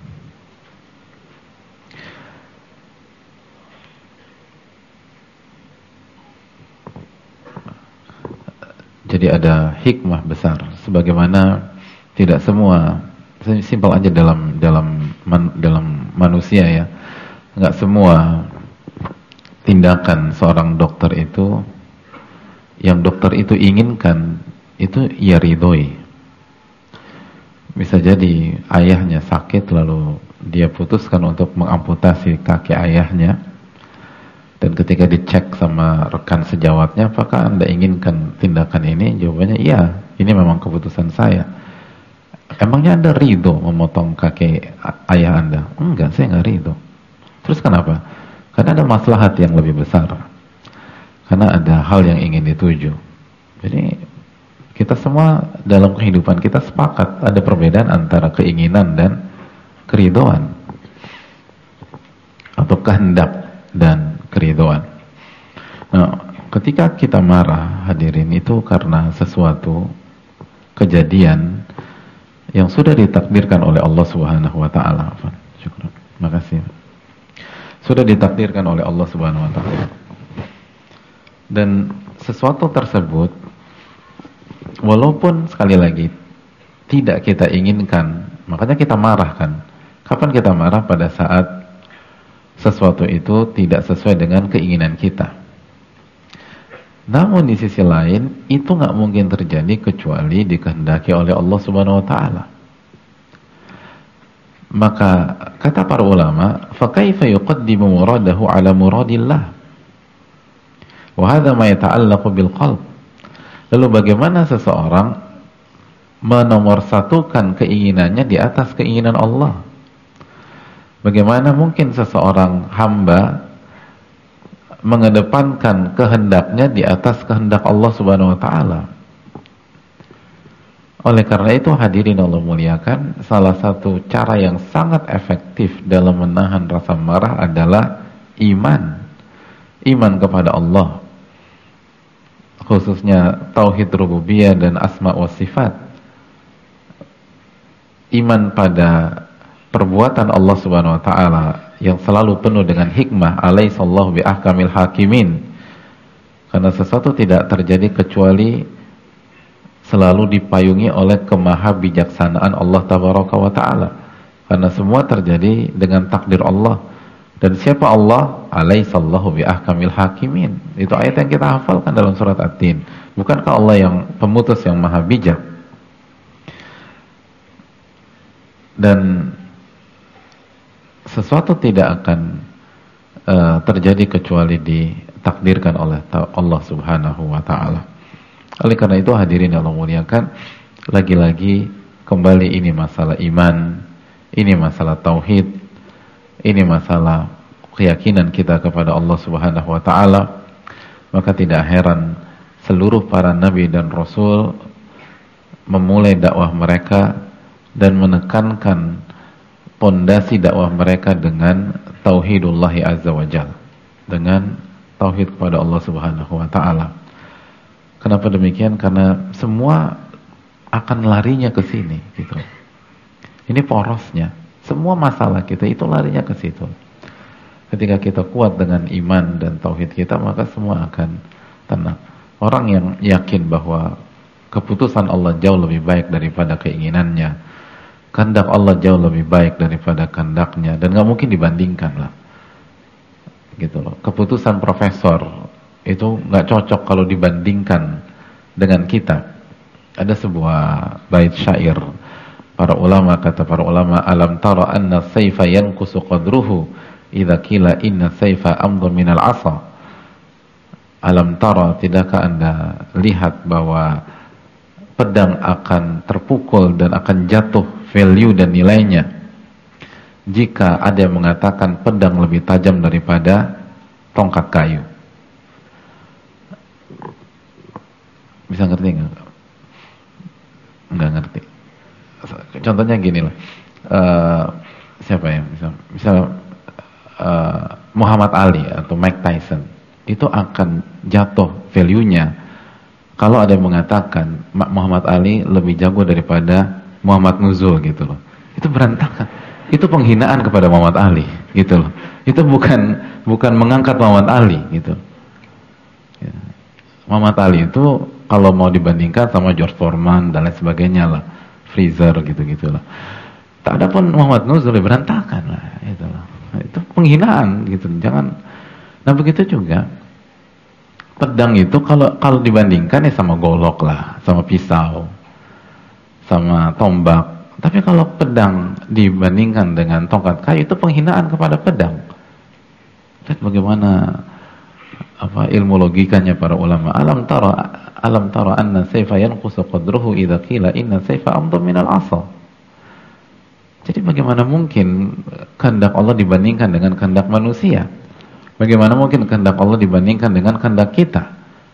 Jadi ada hikmah besar. Sebagaimana tidak semua, simpel aja dalam manusia ya, nggak semua tindakan seorang dokter itu yang dokter itu inginkan itu ia ridhoi. Bisa jadi ayahnya sakit lalu dia putuskan untuk mengamputasi kaki ayahnya, dan ketika dicek sama rekan sejawatnya, apakah Anda inginkan tindakan ini? Jawabannya iya, ini memang keputusan saya. Emangnya Anda ridho memotong kaki ayah Anda? Enggak, saya nggak ridho. Terus kenapa? Karena ada maslahat yang lebih besar. Karena ada hal yang ingin dituju. Jadi kita semua dalam kehidupan kita sepakat ada perbedaan antara keinginan dan keridhoan, atau kehendak dan keridhoan. Nah, ketika kita marah, hadirin, itu karena sesuatu kejadian yang sudah ditakdirkan oleh Allah Subhanahu wa taala. Syukur. Makasih. Sudah ditakdirkan oleh Allah Subhanahu wa taala. Dan sesuatu tersebut walaupun sekali lagi tidak kita inginkan, makanya kita marah kan. Kapan kita marah? Pada saat sesuatu itu tidak sesuai dengan keinginan kita. Namun di sisi lain itu nggak mungkin terjadi kecuali dikehendaki oleh Allah Subhanahu wa taala. Maka kata para ulama, fa kaifa yuqaddimu muradahu ala muradillah? Wa hadha ma yata'allaqu bil qalb. Lalu bagaimana seseorang menomorsatukan keinginannya di atas keinginan Allah? Bagaimana mungkin seseorang hamba mengedepankan kehendaknya di atas kehendak Allah Subhanahu wa taala? Oleh karena itu hadirin Allah muliakan, salah satu cara yang sangat efektif dalam menahan rasa marah adalah iman. Iman kepada Allah, khususnya tauhid rububiyah dan asma wa sifat. Iman pada perbuatan Allah Subhanahu wa taala yang selalu penuh dengan hikmah, alaihissallahu bi ahkamil hakimin. Karena sesuatu tidak terjadi kecuali selalu dipayungi oleh kemahabijaksanaan Allah tabaraka wa taala. Karena semua terjadi dengan takdir Allah. Dan siapa Allah? Alaihissallahu bi ahkamil hakimin. Itu ayat yang kita hafalkan dalam surat At-Tin. Bukankah Allah yang pemutus yang maha bijak? Dan sesuatu tidak akan terjadi kecuali ditakdirkan oleh Allah Subhanahu wa taala. Oleh karena itu hadirin yang Allah muliakan, lagi-lagi kembali ini masalah iman, ini masalah tauhid, ini masalah keyakinan kita kepada Allah Subhanahu wa taala. Maka tidak heran seluruh para nabi dan rasul memulai dakwah mereka dan menekankan pondasi dakwah mereka dengan tauhidullahi azza wa jalla, dengan tauhid kepada Allah Subhanahu wa taala. Kenapa demikian? Karena semua akan larinya ke sini gitu. Ini porosnya. Semua masalah kita itu larinya ke situ. Ketika kita kuat dengan iman dan tauhid kita, maka semua akan tenang. Orang yang yakin bahwa keputusan Allah jauh lebih baik daripada keinginannya, kehendak Allah jauh lebih baik daripada kehendaknya, dan nggak mungkin dibandingkan lah, gitu loh. Keputusan profesor itu nggak cocok kalau dibandingkan dengan kita. Ada sebuah bait syair para ulama, kata para ulama, alam tara anna sayfa yanqusu qadruhu idza qila inna sayfa amdhu minal asa. Alam tara, tidakkah Anda lihat bahwa pedang akan terpukul dan akan jatuh value dan nilainya jika ada yang mengatakan pedang lebih tajam daripada tongkat kayu. Bisa ngerti nggak? Nggak ngerti. Contohnya gini lah, siapa ya? Misal Muhammad Ali atau Mike Tyson itu akan jatuh value-nya kalau ada yang mengatakan Muhammad Ali lebih jago daripada Muhammad Nuzul gitu loh. Itu berantakan. Itu penghinaan kepada Muhammad Ali gitu loh. Itu bukan mengangkat Muhammad Ali gitu. Ya. Muhammad Ali itu kalau mau dibandingkan sama George Foreman dan lain sebagainya lah, Freezer gitu-gitu lah. Tak ada pun Muhammad Nuzul berantakan lah gitu loh. Itu penghinaan gitu. Jangan. Nah begitu juga pedang itu kalau dibandingkan ya sama golok lah, sama pisau, sama tombak. Tapi kalau pedang dibandingkan dengan tongkat kayu, itu penghinaan kepada pedang. Lihat bagaimana ilmu logikanya para ulama. Alam tara anna sayfa yanqusu qadruhu idza qila inna sayfa amdhu minal asa. Jadi bagaimana mungkin kehendak Allah dibandingkan dengan kehendak manusia? Bagaimana mungkin kehendak Allah dibandingkan dengan kehendak kita?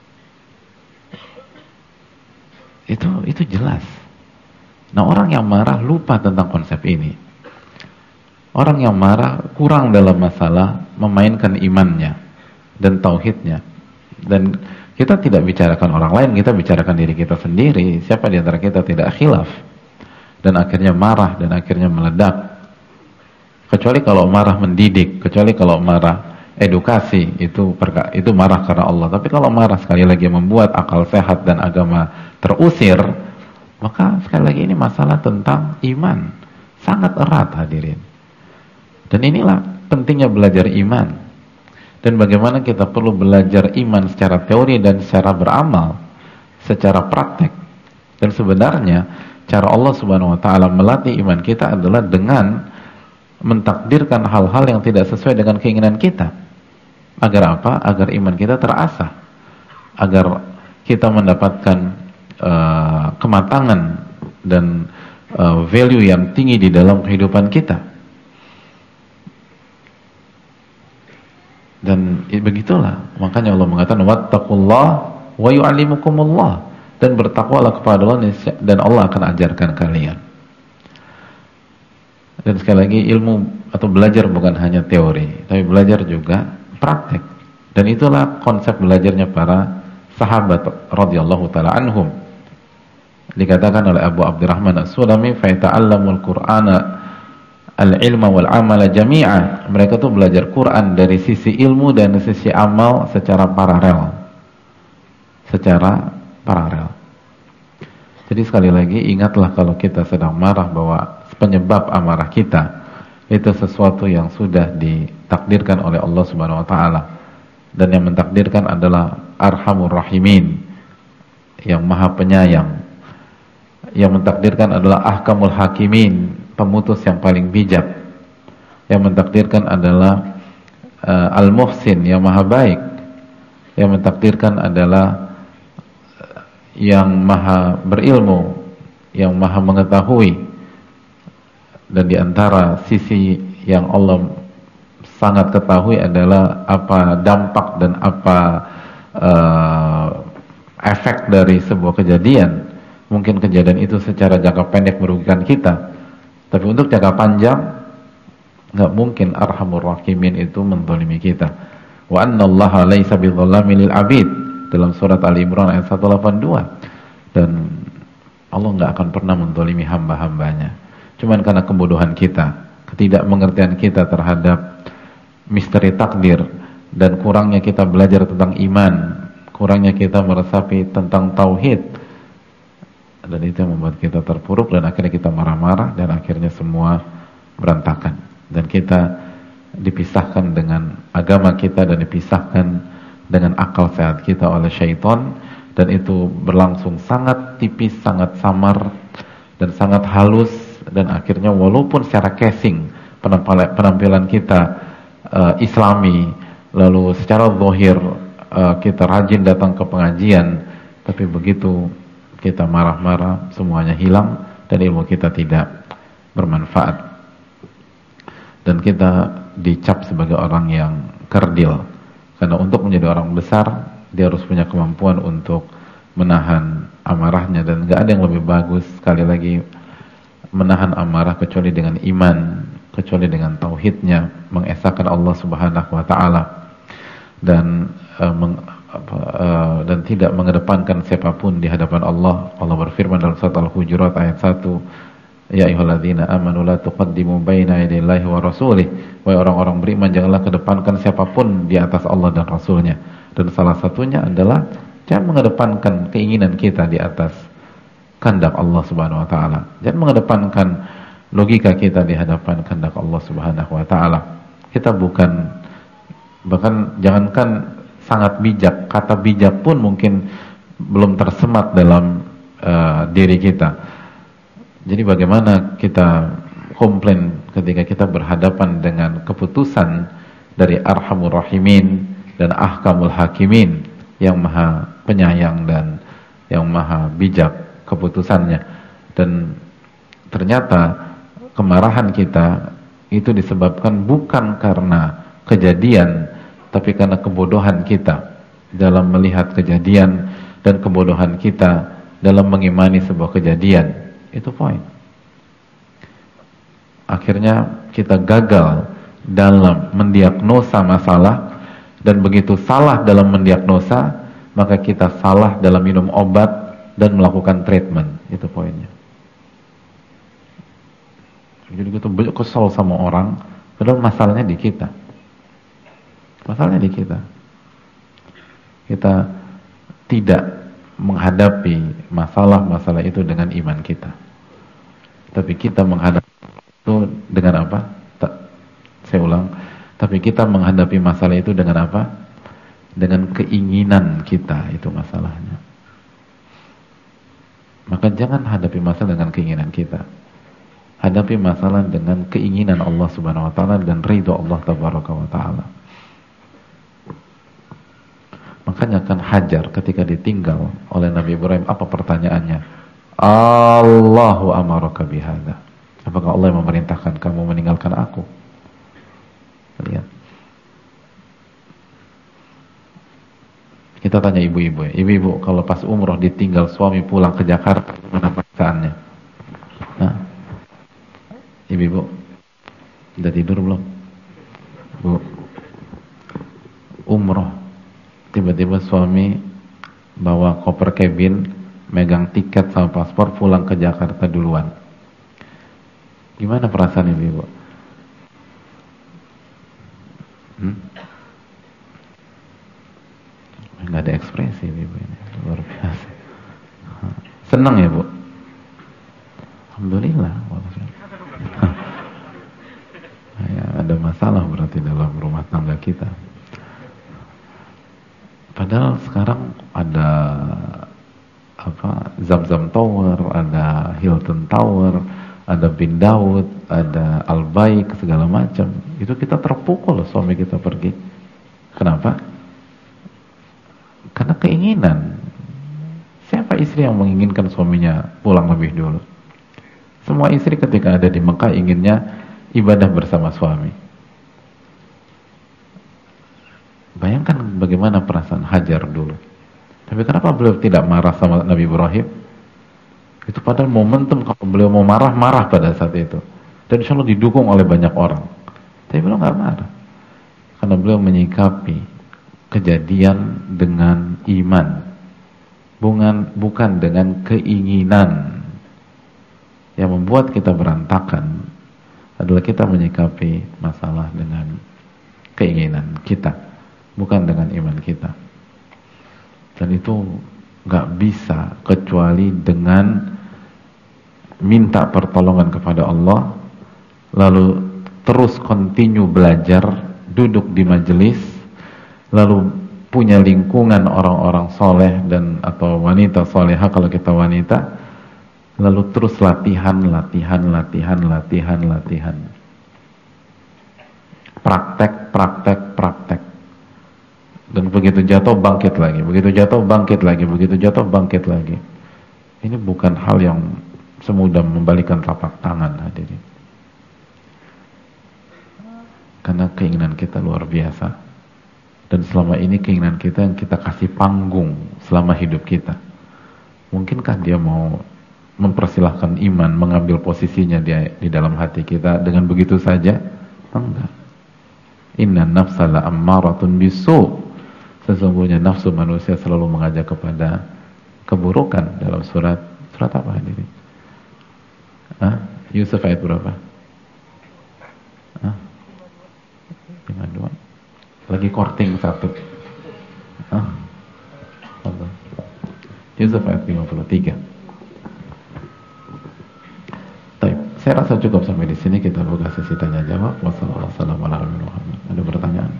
Itu jelas. Nah, orang yang marah lupa tentang konsep ini. Orang yang marah kurang dalam masalah memainkan imannya dan tauhidnya. Dan kita tidak bicarakan orang lain, kita bicarakan diri kita sendiri. Siapa di antara kita tidak khilaf dan akhirnya marah dan akhirnya meledak? Kecuali kalau marah mendidik, kecuali kalau marah edukasi, itu marah karena Allah. Tapi kalau marah sekali lagi membuat akal sehat dan agama terusir, maka sekali lagi ini masalah tentang iman. Sangat erat hadirin. Dan inilah pentingnya belajar iman. Dan bagaimana kita perlu belajar iman secara teori dan secara beramal, secara praktek. Dan sebenarnya cara Allah Subhanahu wa taala melatih iman kita adalah dengan mentakdirkan hal-hal yang tidak sesuai dengan keinginan kita. Agar apa? Agar iman kita terasah. Agar kita mendapatkan kematangan dan value yang tinggi di dalam kehidupan kita. Dan begitulah, makanya Allah mengatakan wattaqullah wa yu'allimukumullah, dan bertakwalah kepada Allah dan Allah akan ajarkan kalian. Dan sekali lagi, ilmu atau belajar bukan hanya teori, tapi belajar juga praktek. Dan itulah konsep belajarnya para sahabat radhiyallahu taala anhum. Dikatakan oleh Abu Abdurrahman As-Sulami, fa yata'allamul Qur'ana al-ilma wal amala jami'a. Mereka tuh belajar Quran dari sisi ilmu dan sisi amal secara paralel. Jadi sekali lagi, ingatlah kalau kita sedang marah bahwa penyebab amarah kita itu sesuatu yang sudah ditakdirkan oleh Allah Subhanahu wa taala. Dan yang mentakdirkan adalah Arhamur Rahimin, yang Maha Penyayang. Yang mentakdirkan adalah Ahkamul Hakimin, pemutus yang paling bijak. Yang mentakdirkan adalah Al-Muhsin, yang maha baik. Yang mentakdirkan adalah yang maha berilmu, yang maha mengetahui. Dan di antara sisi yang Allah sangat ketahui adalah apa dampak dan apa efek dari sebuah kejadian. Mungkin kejadian itu secara jangka pendek merugikan kita, tapi untuk jangka panjang nggak mungkin Arhamur Rahimin itu menzalimi kita. Wa annallaha laisa bidzallami lil abid, dalam surat Ali Imran ayat 182. Dan Allah nggak akan pernah menzalimi hamba-hambanya. Cuman karena kebodohan kita, ketidakmengertian kita terhadap misteri takdir, dan kurangnya kita belajar tentang iman, kurangnya kita meresapi tentang tauhid. Dan itu yang membuat kita terpuruk, dan akhirnya kita marah-marah, dan akhirnya semua berantakan. Dan kita dipisahkan dengan agama kita, dan dipisahkan dengan akal sehat kita oleh syaitan. Dan itu berlangsung sangat tipis, sangat samar, dan sangat halus. Dan akhirnya walaupun secara casing penampilan kita islami, lalu secara zahir kita rajin datang ke pengajian, tapi begitu kita marah-marah, semuanya hilang, dan ilmu kita tidak bermanfaat. Dan kita dicap sebagai orang yang kerdil. Karena untuk menjadi orang besar, dia harus punya kemampuan untuk menahan amarahnya. Dan gak ada yang lebih bagus, sekali lagi, menahan amarah kecuali dengan iman, kecuali dengan tauhidnya, mengesahkan Allah Subhanahu wa taala, dan tidak mengedepankan siapapun di hadapan Allah. Allah berfirman dalam surat Al-Hujurat ayat 1, ya ayyuhalladzina amanu la tuqaddimu baina yadayillahi wa rasulih. Wahai orang-orang beriman, janganlah kedepankan siapapun di atas Allah dan Rasulnya. Dan salah satunya adalah jangan mengedepankan keinginan kita di atas kehendak Allah Subhanahu wa taala. Jangan mengedepankan logika kita di hadapan kehendak Allah Subhanahu wa taala. Kita bahkan jangankan sangat bijak, kata bijak pun mungkin belum tersemat dalam diri kita. Jadi bagaimana kita komplain ketika kita berhadapan dengan keputusan dari Arhamur Rahimin dan Ahkamul Hakimin, yang maha penyayang dan yang maha bijak keputusannya. Dan ternyata kemarahan kita itu disebabkan bukan karena kejadian, tapi karena kebodohan kita dalam melihat kejadian, dan kebodohan kita dalam mengimani sebuah kejadian. Itu poin. Akhirnya kita gagal dalam mendiagnosa masalah, dan begitu salah dalam mendiagnosa, maka kita salah dalam minum obat dan melakukan treatment. Itu poinnya. Jadi kita kesal sama orang, padahal masalahnya di kita. Masalahnya di kita. Kita tidak menghadapi masalah-masalah itu dengan iman kita, tapi kita menghadapi itu dengan apa? Saya ulang, Tapi kita menghadapi masalah itu dengan apa? Dengan keinginan kita, itu masalahnya. Maka jangan hadapi masalah dengan keinginan kita. Hadapi masalah dengan keinginan Allah Subhanahu wa taala dan ridho Allah Tabaraka wa taala. Makanya kan Hajar ketika ditinggal oleh Nabi Ibrahim, apa pertanyaannya? Allahu amaraka bihadza. Apakah Allah yang memerintahkan kamu meninggalkan aku? Lihat. Kita tanya ibu-ibu ya. Ibu-ibu kalau pas umroh ditinggal suami pulang ke Jakarta, gimana perasaannya? Nah, ibu-ibu udah tidur belum? Bu, umroh tiba-tiba suami bawa koper cabin, megang tiket sama paspor, pulang ke Jakarta duluan. Gimana perasaan ibu-ibu? Nggak ada ekspresi ibu ini, luar biasa. Senang ya bu? Alhamdulillah. Ya, ada masalah berarti dalam rumah tangga kita. Padahal sekarang ada apa, Zamzam Tower, ada Hilton Tower, ada Bin Daud, ada Al Baik, segala macam. Itu kita terpukul suami kita pergi. Kenapa? Karena keinginan. Siapa istri yang menginginkan suaminya pulang lebih dulu? Semua istri ketika ada di Mekah inginnya ibadah bersama suami. Bayangkan bagaimana perasaan Hajar dulu. Tapi kenapa beliau tidak marah sama Nabi Ibrahim? Itu padahal momentum kalau beliau mau marah, marah pada saat itu. Dan insya Allah didukung oleh banyak orang. Tapi beliau nggak marah. Karena beliau menyikapi kejadian dengan iman. Bukan dengan keinginan. Yang membuat kita berantakan adalah kita menyikapi masalah dengan keinginan kita, bukan dengan iman kita. Dan itu gak bisa kecuali dengan minta pertolongan kepada Allah, lalu terus continue belajar, duduk di majelis, lalu punya lingkungan orang-orang soleh dan atau wanita soleha kalau kita wanita, lalu terus latihan. Praktek. Dan begitu jatuh bangkit lagi, begitu jatuh bangkit lagi. Ini bukan hal yang semudah membalikan telapak tangan, hadirin. Karena keinginan kita luar biasa. Dan selama ini keinginan kita yang kita kasih panggung selama hidup kita. Mungkinkah dia mau mempersilahkan iman mengambil posisinya di dalam hati kita dengan begitu saja? Enggak. Inna nafsa la ammaratun bisu. Sesungguhnya nafsu manusia selalu mengajak kepada keburukan. Dalam surat apa hadirin? Yusuf ayat berapa? 52. Lagi korting satu. Yusuf ayat 53. Saya rasa cukup sampai di sini, kita buka sesi tanya jawab. Wassalamualaikum warahmatullahi wabarakatuh. Ada pertanyaan?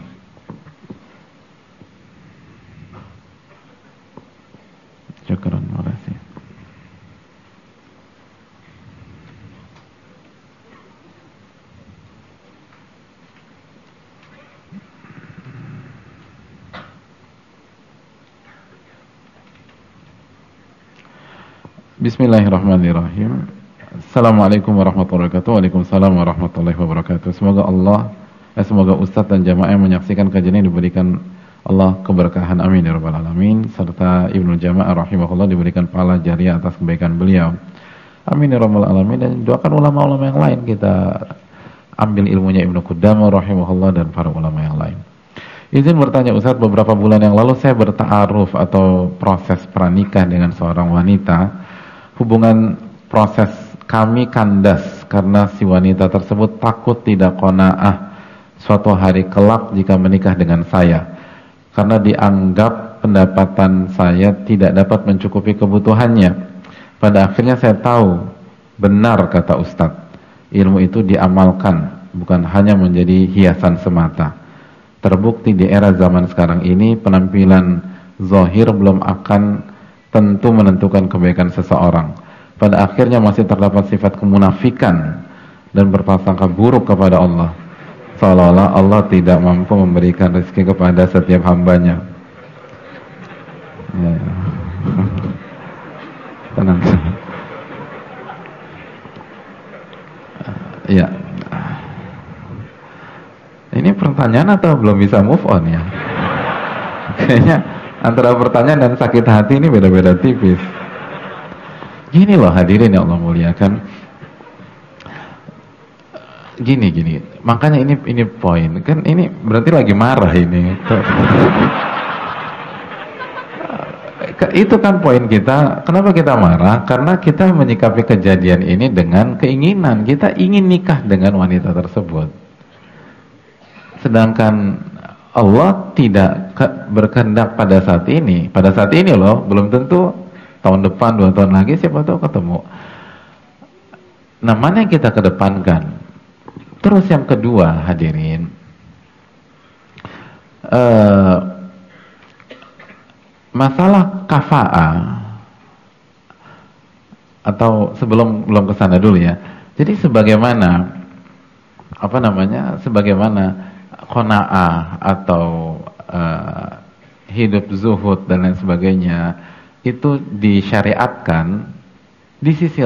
Syukran, makasih. Bismillahirrahmanirrahim. Assalamualaikum warahmatullahi wabarakatuh. Waalaikumsalam warahmatullahi wabarakatuh. Semoga Ustadz dan jamaah yang menyaksikan kajian ini diberikan Allah keberkahan, amin ya rabbal alamin, serta Ibnu Jamaah rahimahullah diberikan pahala jariah atas kebaikan beliau, amin ya rabbal alamin. Dan doakan ulama-ulama yang lain, kita ambil ilmunya Ibnu Qudamah rahimahullah dan para ulama yang lain. Izin bertanya Ustadz, beberapa bulan yang lalu saya berta'aruf atau proses pranikah dengan seorang wanita. Hubungan proses kami kandas karena si wanita tersebut takut tidak qanaah suatu hari kelak jika menikah dengan saya, karena dianggap pendapatan saya tidak dapat mencukupi kebutuhannya. Pada akhirnya saya tahu benar kata Ustadz, ilmu itu diamalkan bukan hanya menjadi hiasan semata. Terbukti di era zaman sekarang ini penampilan zahir belum akan tentu menentukan kebaikan seseorang. Pada akhirnya masih terdapat sifat kemunafikan dan berprasangka buruk kepada Allah, seolah-olah Allah tidak mampu memberikan rezeki kepada setiap hambanya. Ya. Tenang. Ya. Ini pertanyaan atau belum bisa move on ya? Kayaknya antara pertanyaan dan sakit hati ini beda-beda tipis. Gini loh hadirin yang Allah muliakan. Gini. Makanya ini poin. Kan ini berarti lagi marah ini. Itu kan poin kita. Kenapa kita marah? Karena kita menyikapi kejadian ini dengan keinginan. Kita ingin nikah dengan wanita tersebut. Sedangkan Allah tidak berkehendak pada saat ini. Pada saat ini loh, belum tentu tahun depan, 2 tahun lagi siapa tahu ketemu. Nah, mana yang kita kedepankan? Terus yang kedua, hadirin, masalah kafa'ah, atau belum kesana dulu ya. Jadi sebagaimana qanaah atau hidup zuhud dan lain sebagainya itu disyariatkan, di sisi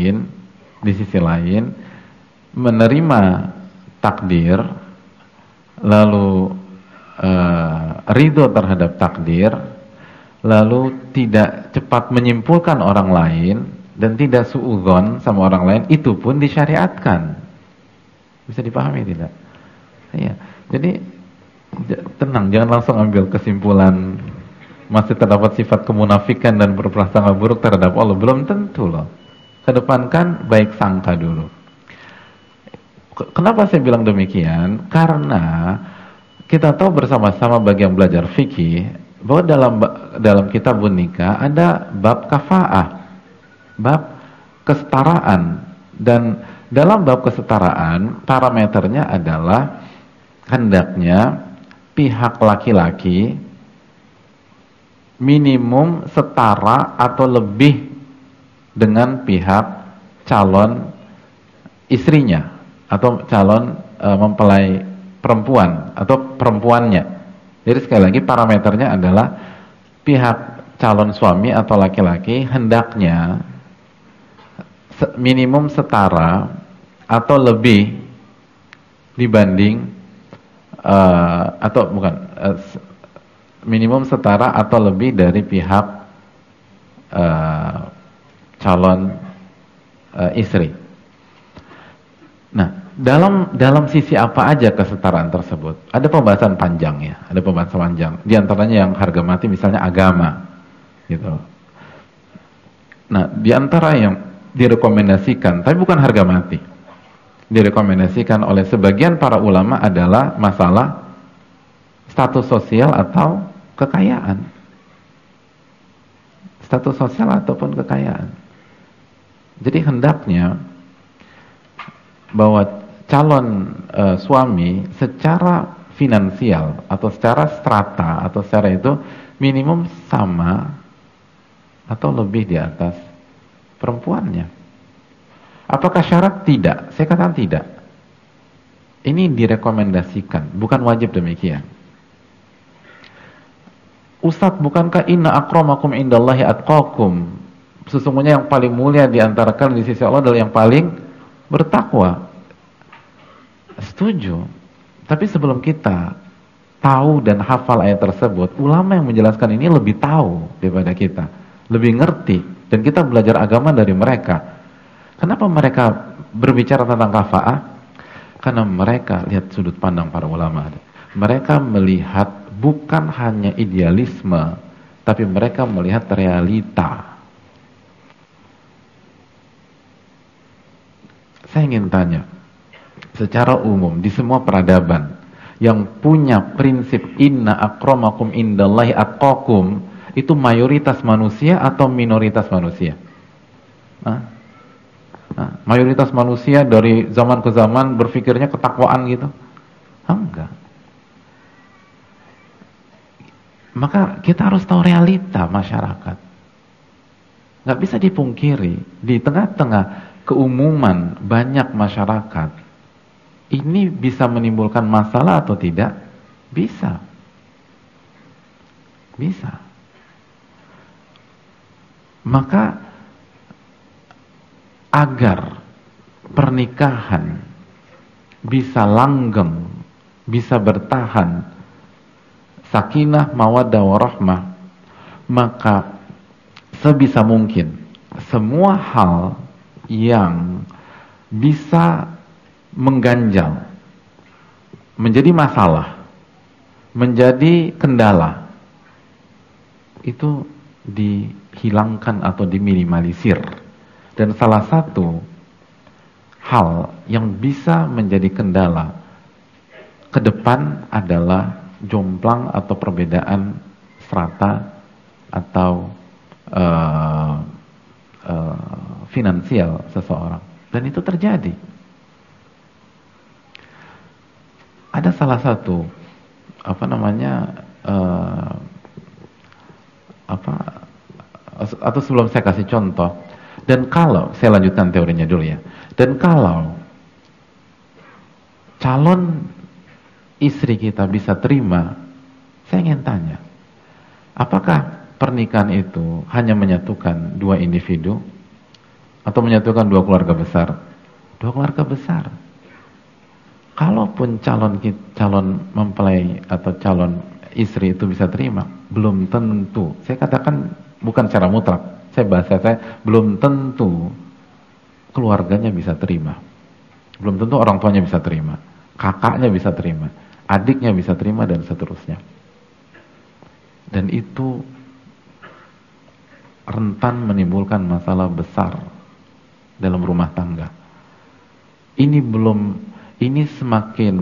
lain menerima takdir, lalu ridho terhadap takdir, lalu tidak cepat menyimpulkan orang lain dan tidak suudzon sama orang lain, itu pun disyariatkan. Bisa dipahami tidak? Iya. Jadi tenang, jangan langsung ambil kesimpulan masih terdapat sifat kemunafikan dan berprasangka buruk terhadap Allah. Belum tentu loh. Kedepankan baik sangka dulu. Kenapa saya bilang demikian? Karena kita tahu bersama-sama bagi yang belajar fikih bahwa dalam kitabun nikah ada bab kafa'ah, bab kesetaraan, dan dalam bab kesetaraan parameternya adalah hendaknya pihak laki-laki minimum setara atau lebih dengan pihak calon istrinya atau calon mempelai perempuan atau perempuannya. Jadi sekali lagi parameternya adalah pihak calon suami atau laki-laki hendaknya minimum setara atau lebih dibanding minimum setara atau lebih dari pihak calon istri. Nah, dalam sisi apa aja kesetaraan tersebut? Ada pembahasan panjang ya, ada pembahasan panjang. Di antaranya yang harga mati misalnya agama, gitu. Nah, di antara yang direkomendasikan, tapi bukan harga mati, direkomendasikan oleh sebagian para ulama adalah masalah status sosial atau kekayaan. Status sosial ataupun kekayaan. Jadi hendaknya bahwa calon suami secara finansial atau secara strata atau secara itu minimum sama atau lebih di atas perempuannya. Apakah syarat? Tidak. Saya katakan tidak. Ini direkomendasikan, bukan wajib demikian. Ustadz, bukankah inna akramakum indallahi atqakum? Sesungguhnya yang paling mulia di antara kalian di sisi Allah adalah yang paling bertakwa. Setuju. Tapi sebelum kita tahu dan hafal ayat tersebut, ulama yang menjelaskan ini lebih tahu daripada kita, lebih ngerti, dan kita belajar agama dari mereka. Kenapa mereka berbicara tentang kafa'ah? Karena mereka lihat sudut pandang para ulama. Mereka melihat bukan hanya idealisme, tapi mereka melihat realita. Saya ingin tanya, secara umum di semua peradaban yang punya prinsip inna akramakum indallahi atqakum, itu mayoritas manusia atau minoritas manusia? Hah? Nah, mayoritas manusia dari zaman ke zaman berpikirnya ketakwaan gitu. Enggak. Maka kita harus tahu realita masyarakat. Nggak bisa dipungkiri, di tengah-tengah keumuman banyak masyarakat, ini bisa menimbulkan masalah atau tidak? Bisa. Bisa. Maka agar pernikahan bisa langgeng, bisa bertahan, sakinah, mawaddah, warahmah, maka sebisa mungkin semua hal yang bisa mengganjal, menjadi masalah, menjadi kendala, itu dihilangkan atau diminimalisir. Dan salah satu hal yang bisa menjadi kendala ke depan adalah jomplang atau perbedaan strata atau finansial seseorang. Dan itu terjadi. Ada salah satu atau sebelum saya kasih contoh, dan kalau saya lanjutkan teorinya dulu ya, dan kalau calon istri kita bisa terima, saya ingin tanya, apakah pernikahan itu hanya menyatukan dua individu atau menyatukan dua keluarga besar? Dua keluarga besar. Kalaupun calon mempelai atau calon istri itu bisa terima, belum tentu. Saya katakan bukan secara mutlak. Saya belum tentu keluarganya bisa terima. Belum tentu orang tuanya bisa terima. Kakaknya bisa terima, adiknya bisa terima, dan seterusnya. Dan itu rentan menimbulkan masalah besar dalam rumah tangga. Ini semakin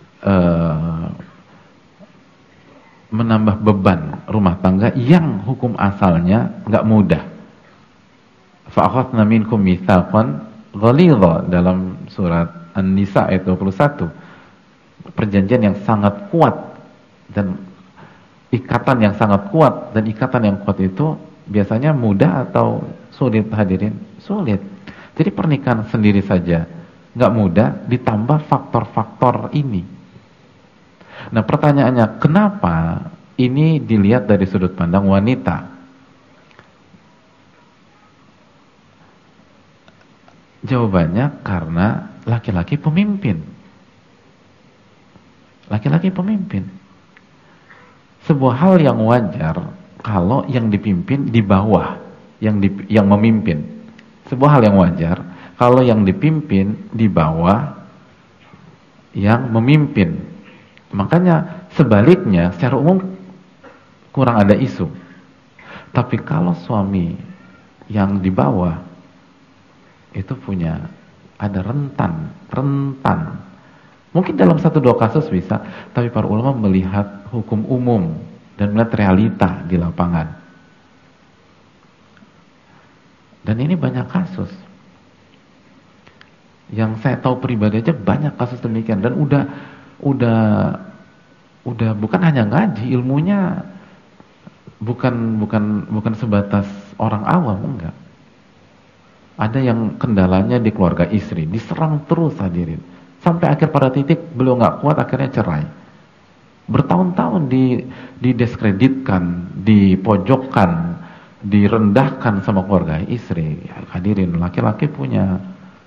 menambah beban rumah tangga yang hukum asalnya nggak mudah. Fa'akhadna minkum mitsaqan ghalidha dalam surat An-Nisa ayat 21. Perjanjian yang sangat kuat dan ikatan yang sangat kuat, dan ikatan yang kuat itu biasanya mudah atau sulit hadirin? Sulit. Jadi pernikahan sendiri saja nggak mudah, ditambah faktor-faktor ini. Nah pertanyaannya, kenapa ini dilihat dari sudut pandang wanita? Jawabannya karena laki-laki pemimpin. Laki-laki pemimpin. Sebuah hal yang wajar kalau yang dipimpin di bawah yang memimpin. Sebuah hal yang wajar kalau yang dipimpin di bawah yang memimpin. Makanya sebaliknya secara umum kurang ada isu. Tapi kalau suami yang di bawah itu ada rentan. Mungkin dalam 1-2 kasus bisa, tapi para ulama melihat hukum umum dan melihat realita di lapangan. Dan ini banyak kasus. Yang saya tahu pribadi aja banyak kasus demikian, dan udah bukan hanya ngaji, ilmunya bukan sebatas orang awam, enggak. Ada yang kendalanya di keluarga istri, diserang terus hadirin. Sampai akhir pada titik beliau nggak kuat, akhirnya cerai. Bertahun-tahun didiskreditkan, dipojokkan, direndahkan sama keluarga istri. Ya, hadirin, laki-laki punya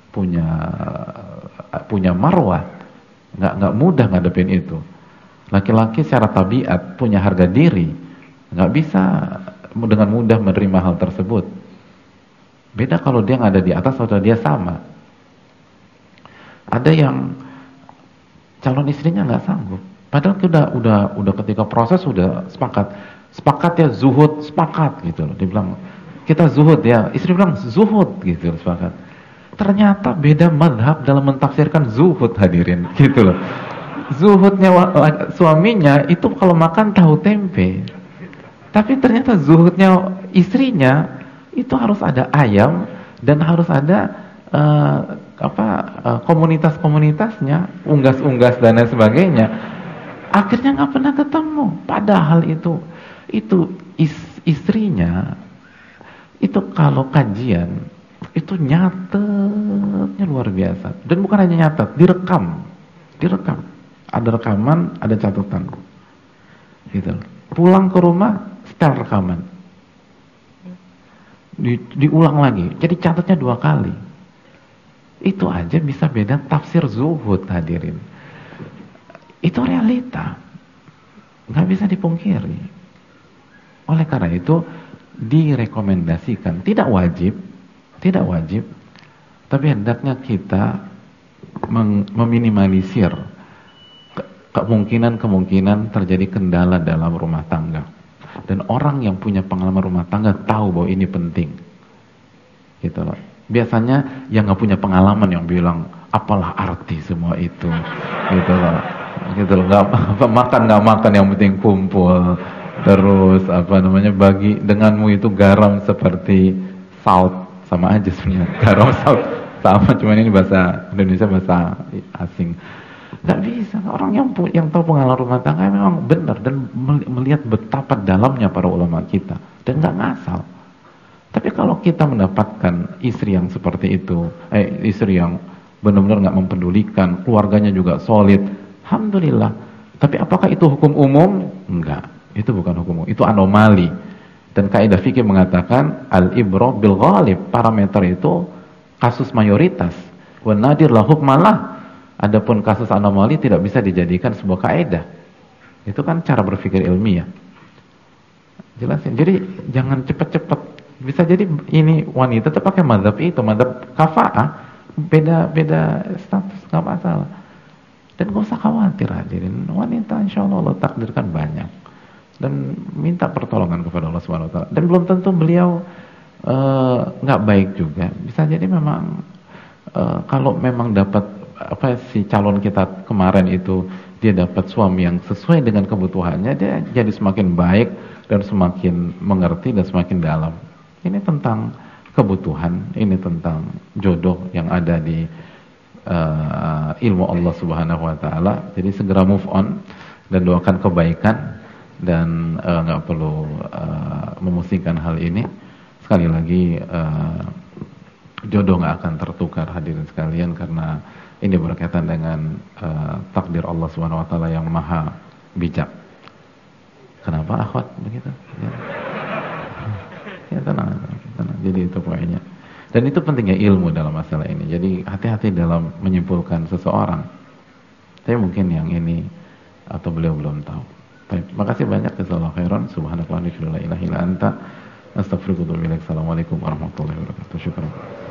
marwah, nggak mudah ngadepin itu. Laki-laki secara tabiat punya harga diri, nggak bisa dengan mudah menerima hal tersebut. Beda kalau dia nggak ada di atas atau dia sama. Ada yang calon istrinya nggak sanggup, padahal kita udah ketika proses sudah sepakat ya zuhud, sepakat gitu loh. Dia bilang kita zuhud ya, istri bilang zuhud gitu, sepakat. Ternyata beda madhab dalam mentafsirkan zuhud hadirin gitu loh. Zuhudnya suaminya itu kalau makan tahu tempe, tapi ternyata zuhudnya istrinya itu harus ada ayam dan harus ada komunitas-komunitasnya, unggas-unggas dan lain sebagainya. Akhirnya nggak pernah ketemu. Padahal itu istrinya itu kalau kajian itu nyatetnya luar biasa. Dan bukan hanya nyatet, direkam. Ada rekaman, ada catatan. Gitu. Pulang ke rumah, setel rekaman. Diulang lagi. Jadi catatnya 2 kali. Itu aja bisa beda tafsir zuhud, hadirin. Itu realita. Nggak bisa dipungkiri. Oleh karena itu direkomendasikan, tidak wajib, tapi hendaknya kita meminimalisir kemungkinan terjadi kendala dalam rumah tangga. Dan orang yang punya pengalaman rumah tangga tahu bahwa ini penting. Gitu loh. Biasanya yang nggak punya pengalaman yang bilang apalah arti semua itu, gitu loh. Nggak makan yang penting kumpul. Terus bagi denganmu itu garam seperti salt, sama aja sebenarnya. Garam salt sama, cuman ini bahasa Indonesia, bahasa asing. Nggak bisa. Orang yang tahu pengalaman rumah tangga memang benar dan melihat betapa dalamnya para ulama kita, dan nggak ngasal. Tapi kalau kita mendapatkan istri yang seperti itu, istri yang benar-benar nggak mempedulikan, keluarganya juga solid, alhamdulillah. Tapi apakah itu hukum umum? Enggak, itu bukan hukum umum, itu anomali. Dan kaidah fikih mengatakan al-ibrah bil ghalib, parameter itu kasus mayoritas. Wa nadir la hukmalah. Adapun kasus anomali tidak bisa dijadikan sebuah kaidah. Itu kan cara berpikir ilmiah. Jelasin. Jadi jangan cepat-cepat. Bisa jadi ini wanita tetap pakai mazhab itu, mazhab kafa'ah, beda status, nggak masalah. Dan gak usah khawatir, hadirin. Wanita insya Allah takdirkan banyak. Dan minta pertolongan kepada Allah SWT. Dan belum tentu beliau nggak baik juga. Bisa jadi memang kalau memang dapat si calon kita kemarin itu dia dapat suami yang sesuai dengan kebutuhannya, dia jadi semakin baik dan semakin mengerti dan semakin dalam. Ini tentang kebutuhan, ini tentang jodoh yang ada di ilmu Allah Subhanahu wa taala. Jadi segera move on dan doakan kebaikan dan nggak perlu memusingkan hal ini. Sekali lagi jodoh nggak akan tertukar, hadirin sekalian, karena ini berkaitan dengan takdir Allah Subhanahu wa taala yang maha bijak. Kenapa akhwat begitu? Ya tenang. Jadi itu poinnya. Dan itu pentingnya ilmu dalam masalah ini. Jadi hati-hati dalam menyimpulkan seseorang. Tapi mungkin yang ini atau beliau belum tahu. Baik, makasih banyak, jazakallahu khairan. Subhanakallahumma wa bihamdika, la ilaha illa anta, astaghfiruka wa atubu ilaik. Assalamualaikum warahmatullahi wabarakatuh. Syukran.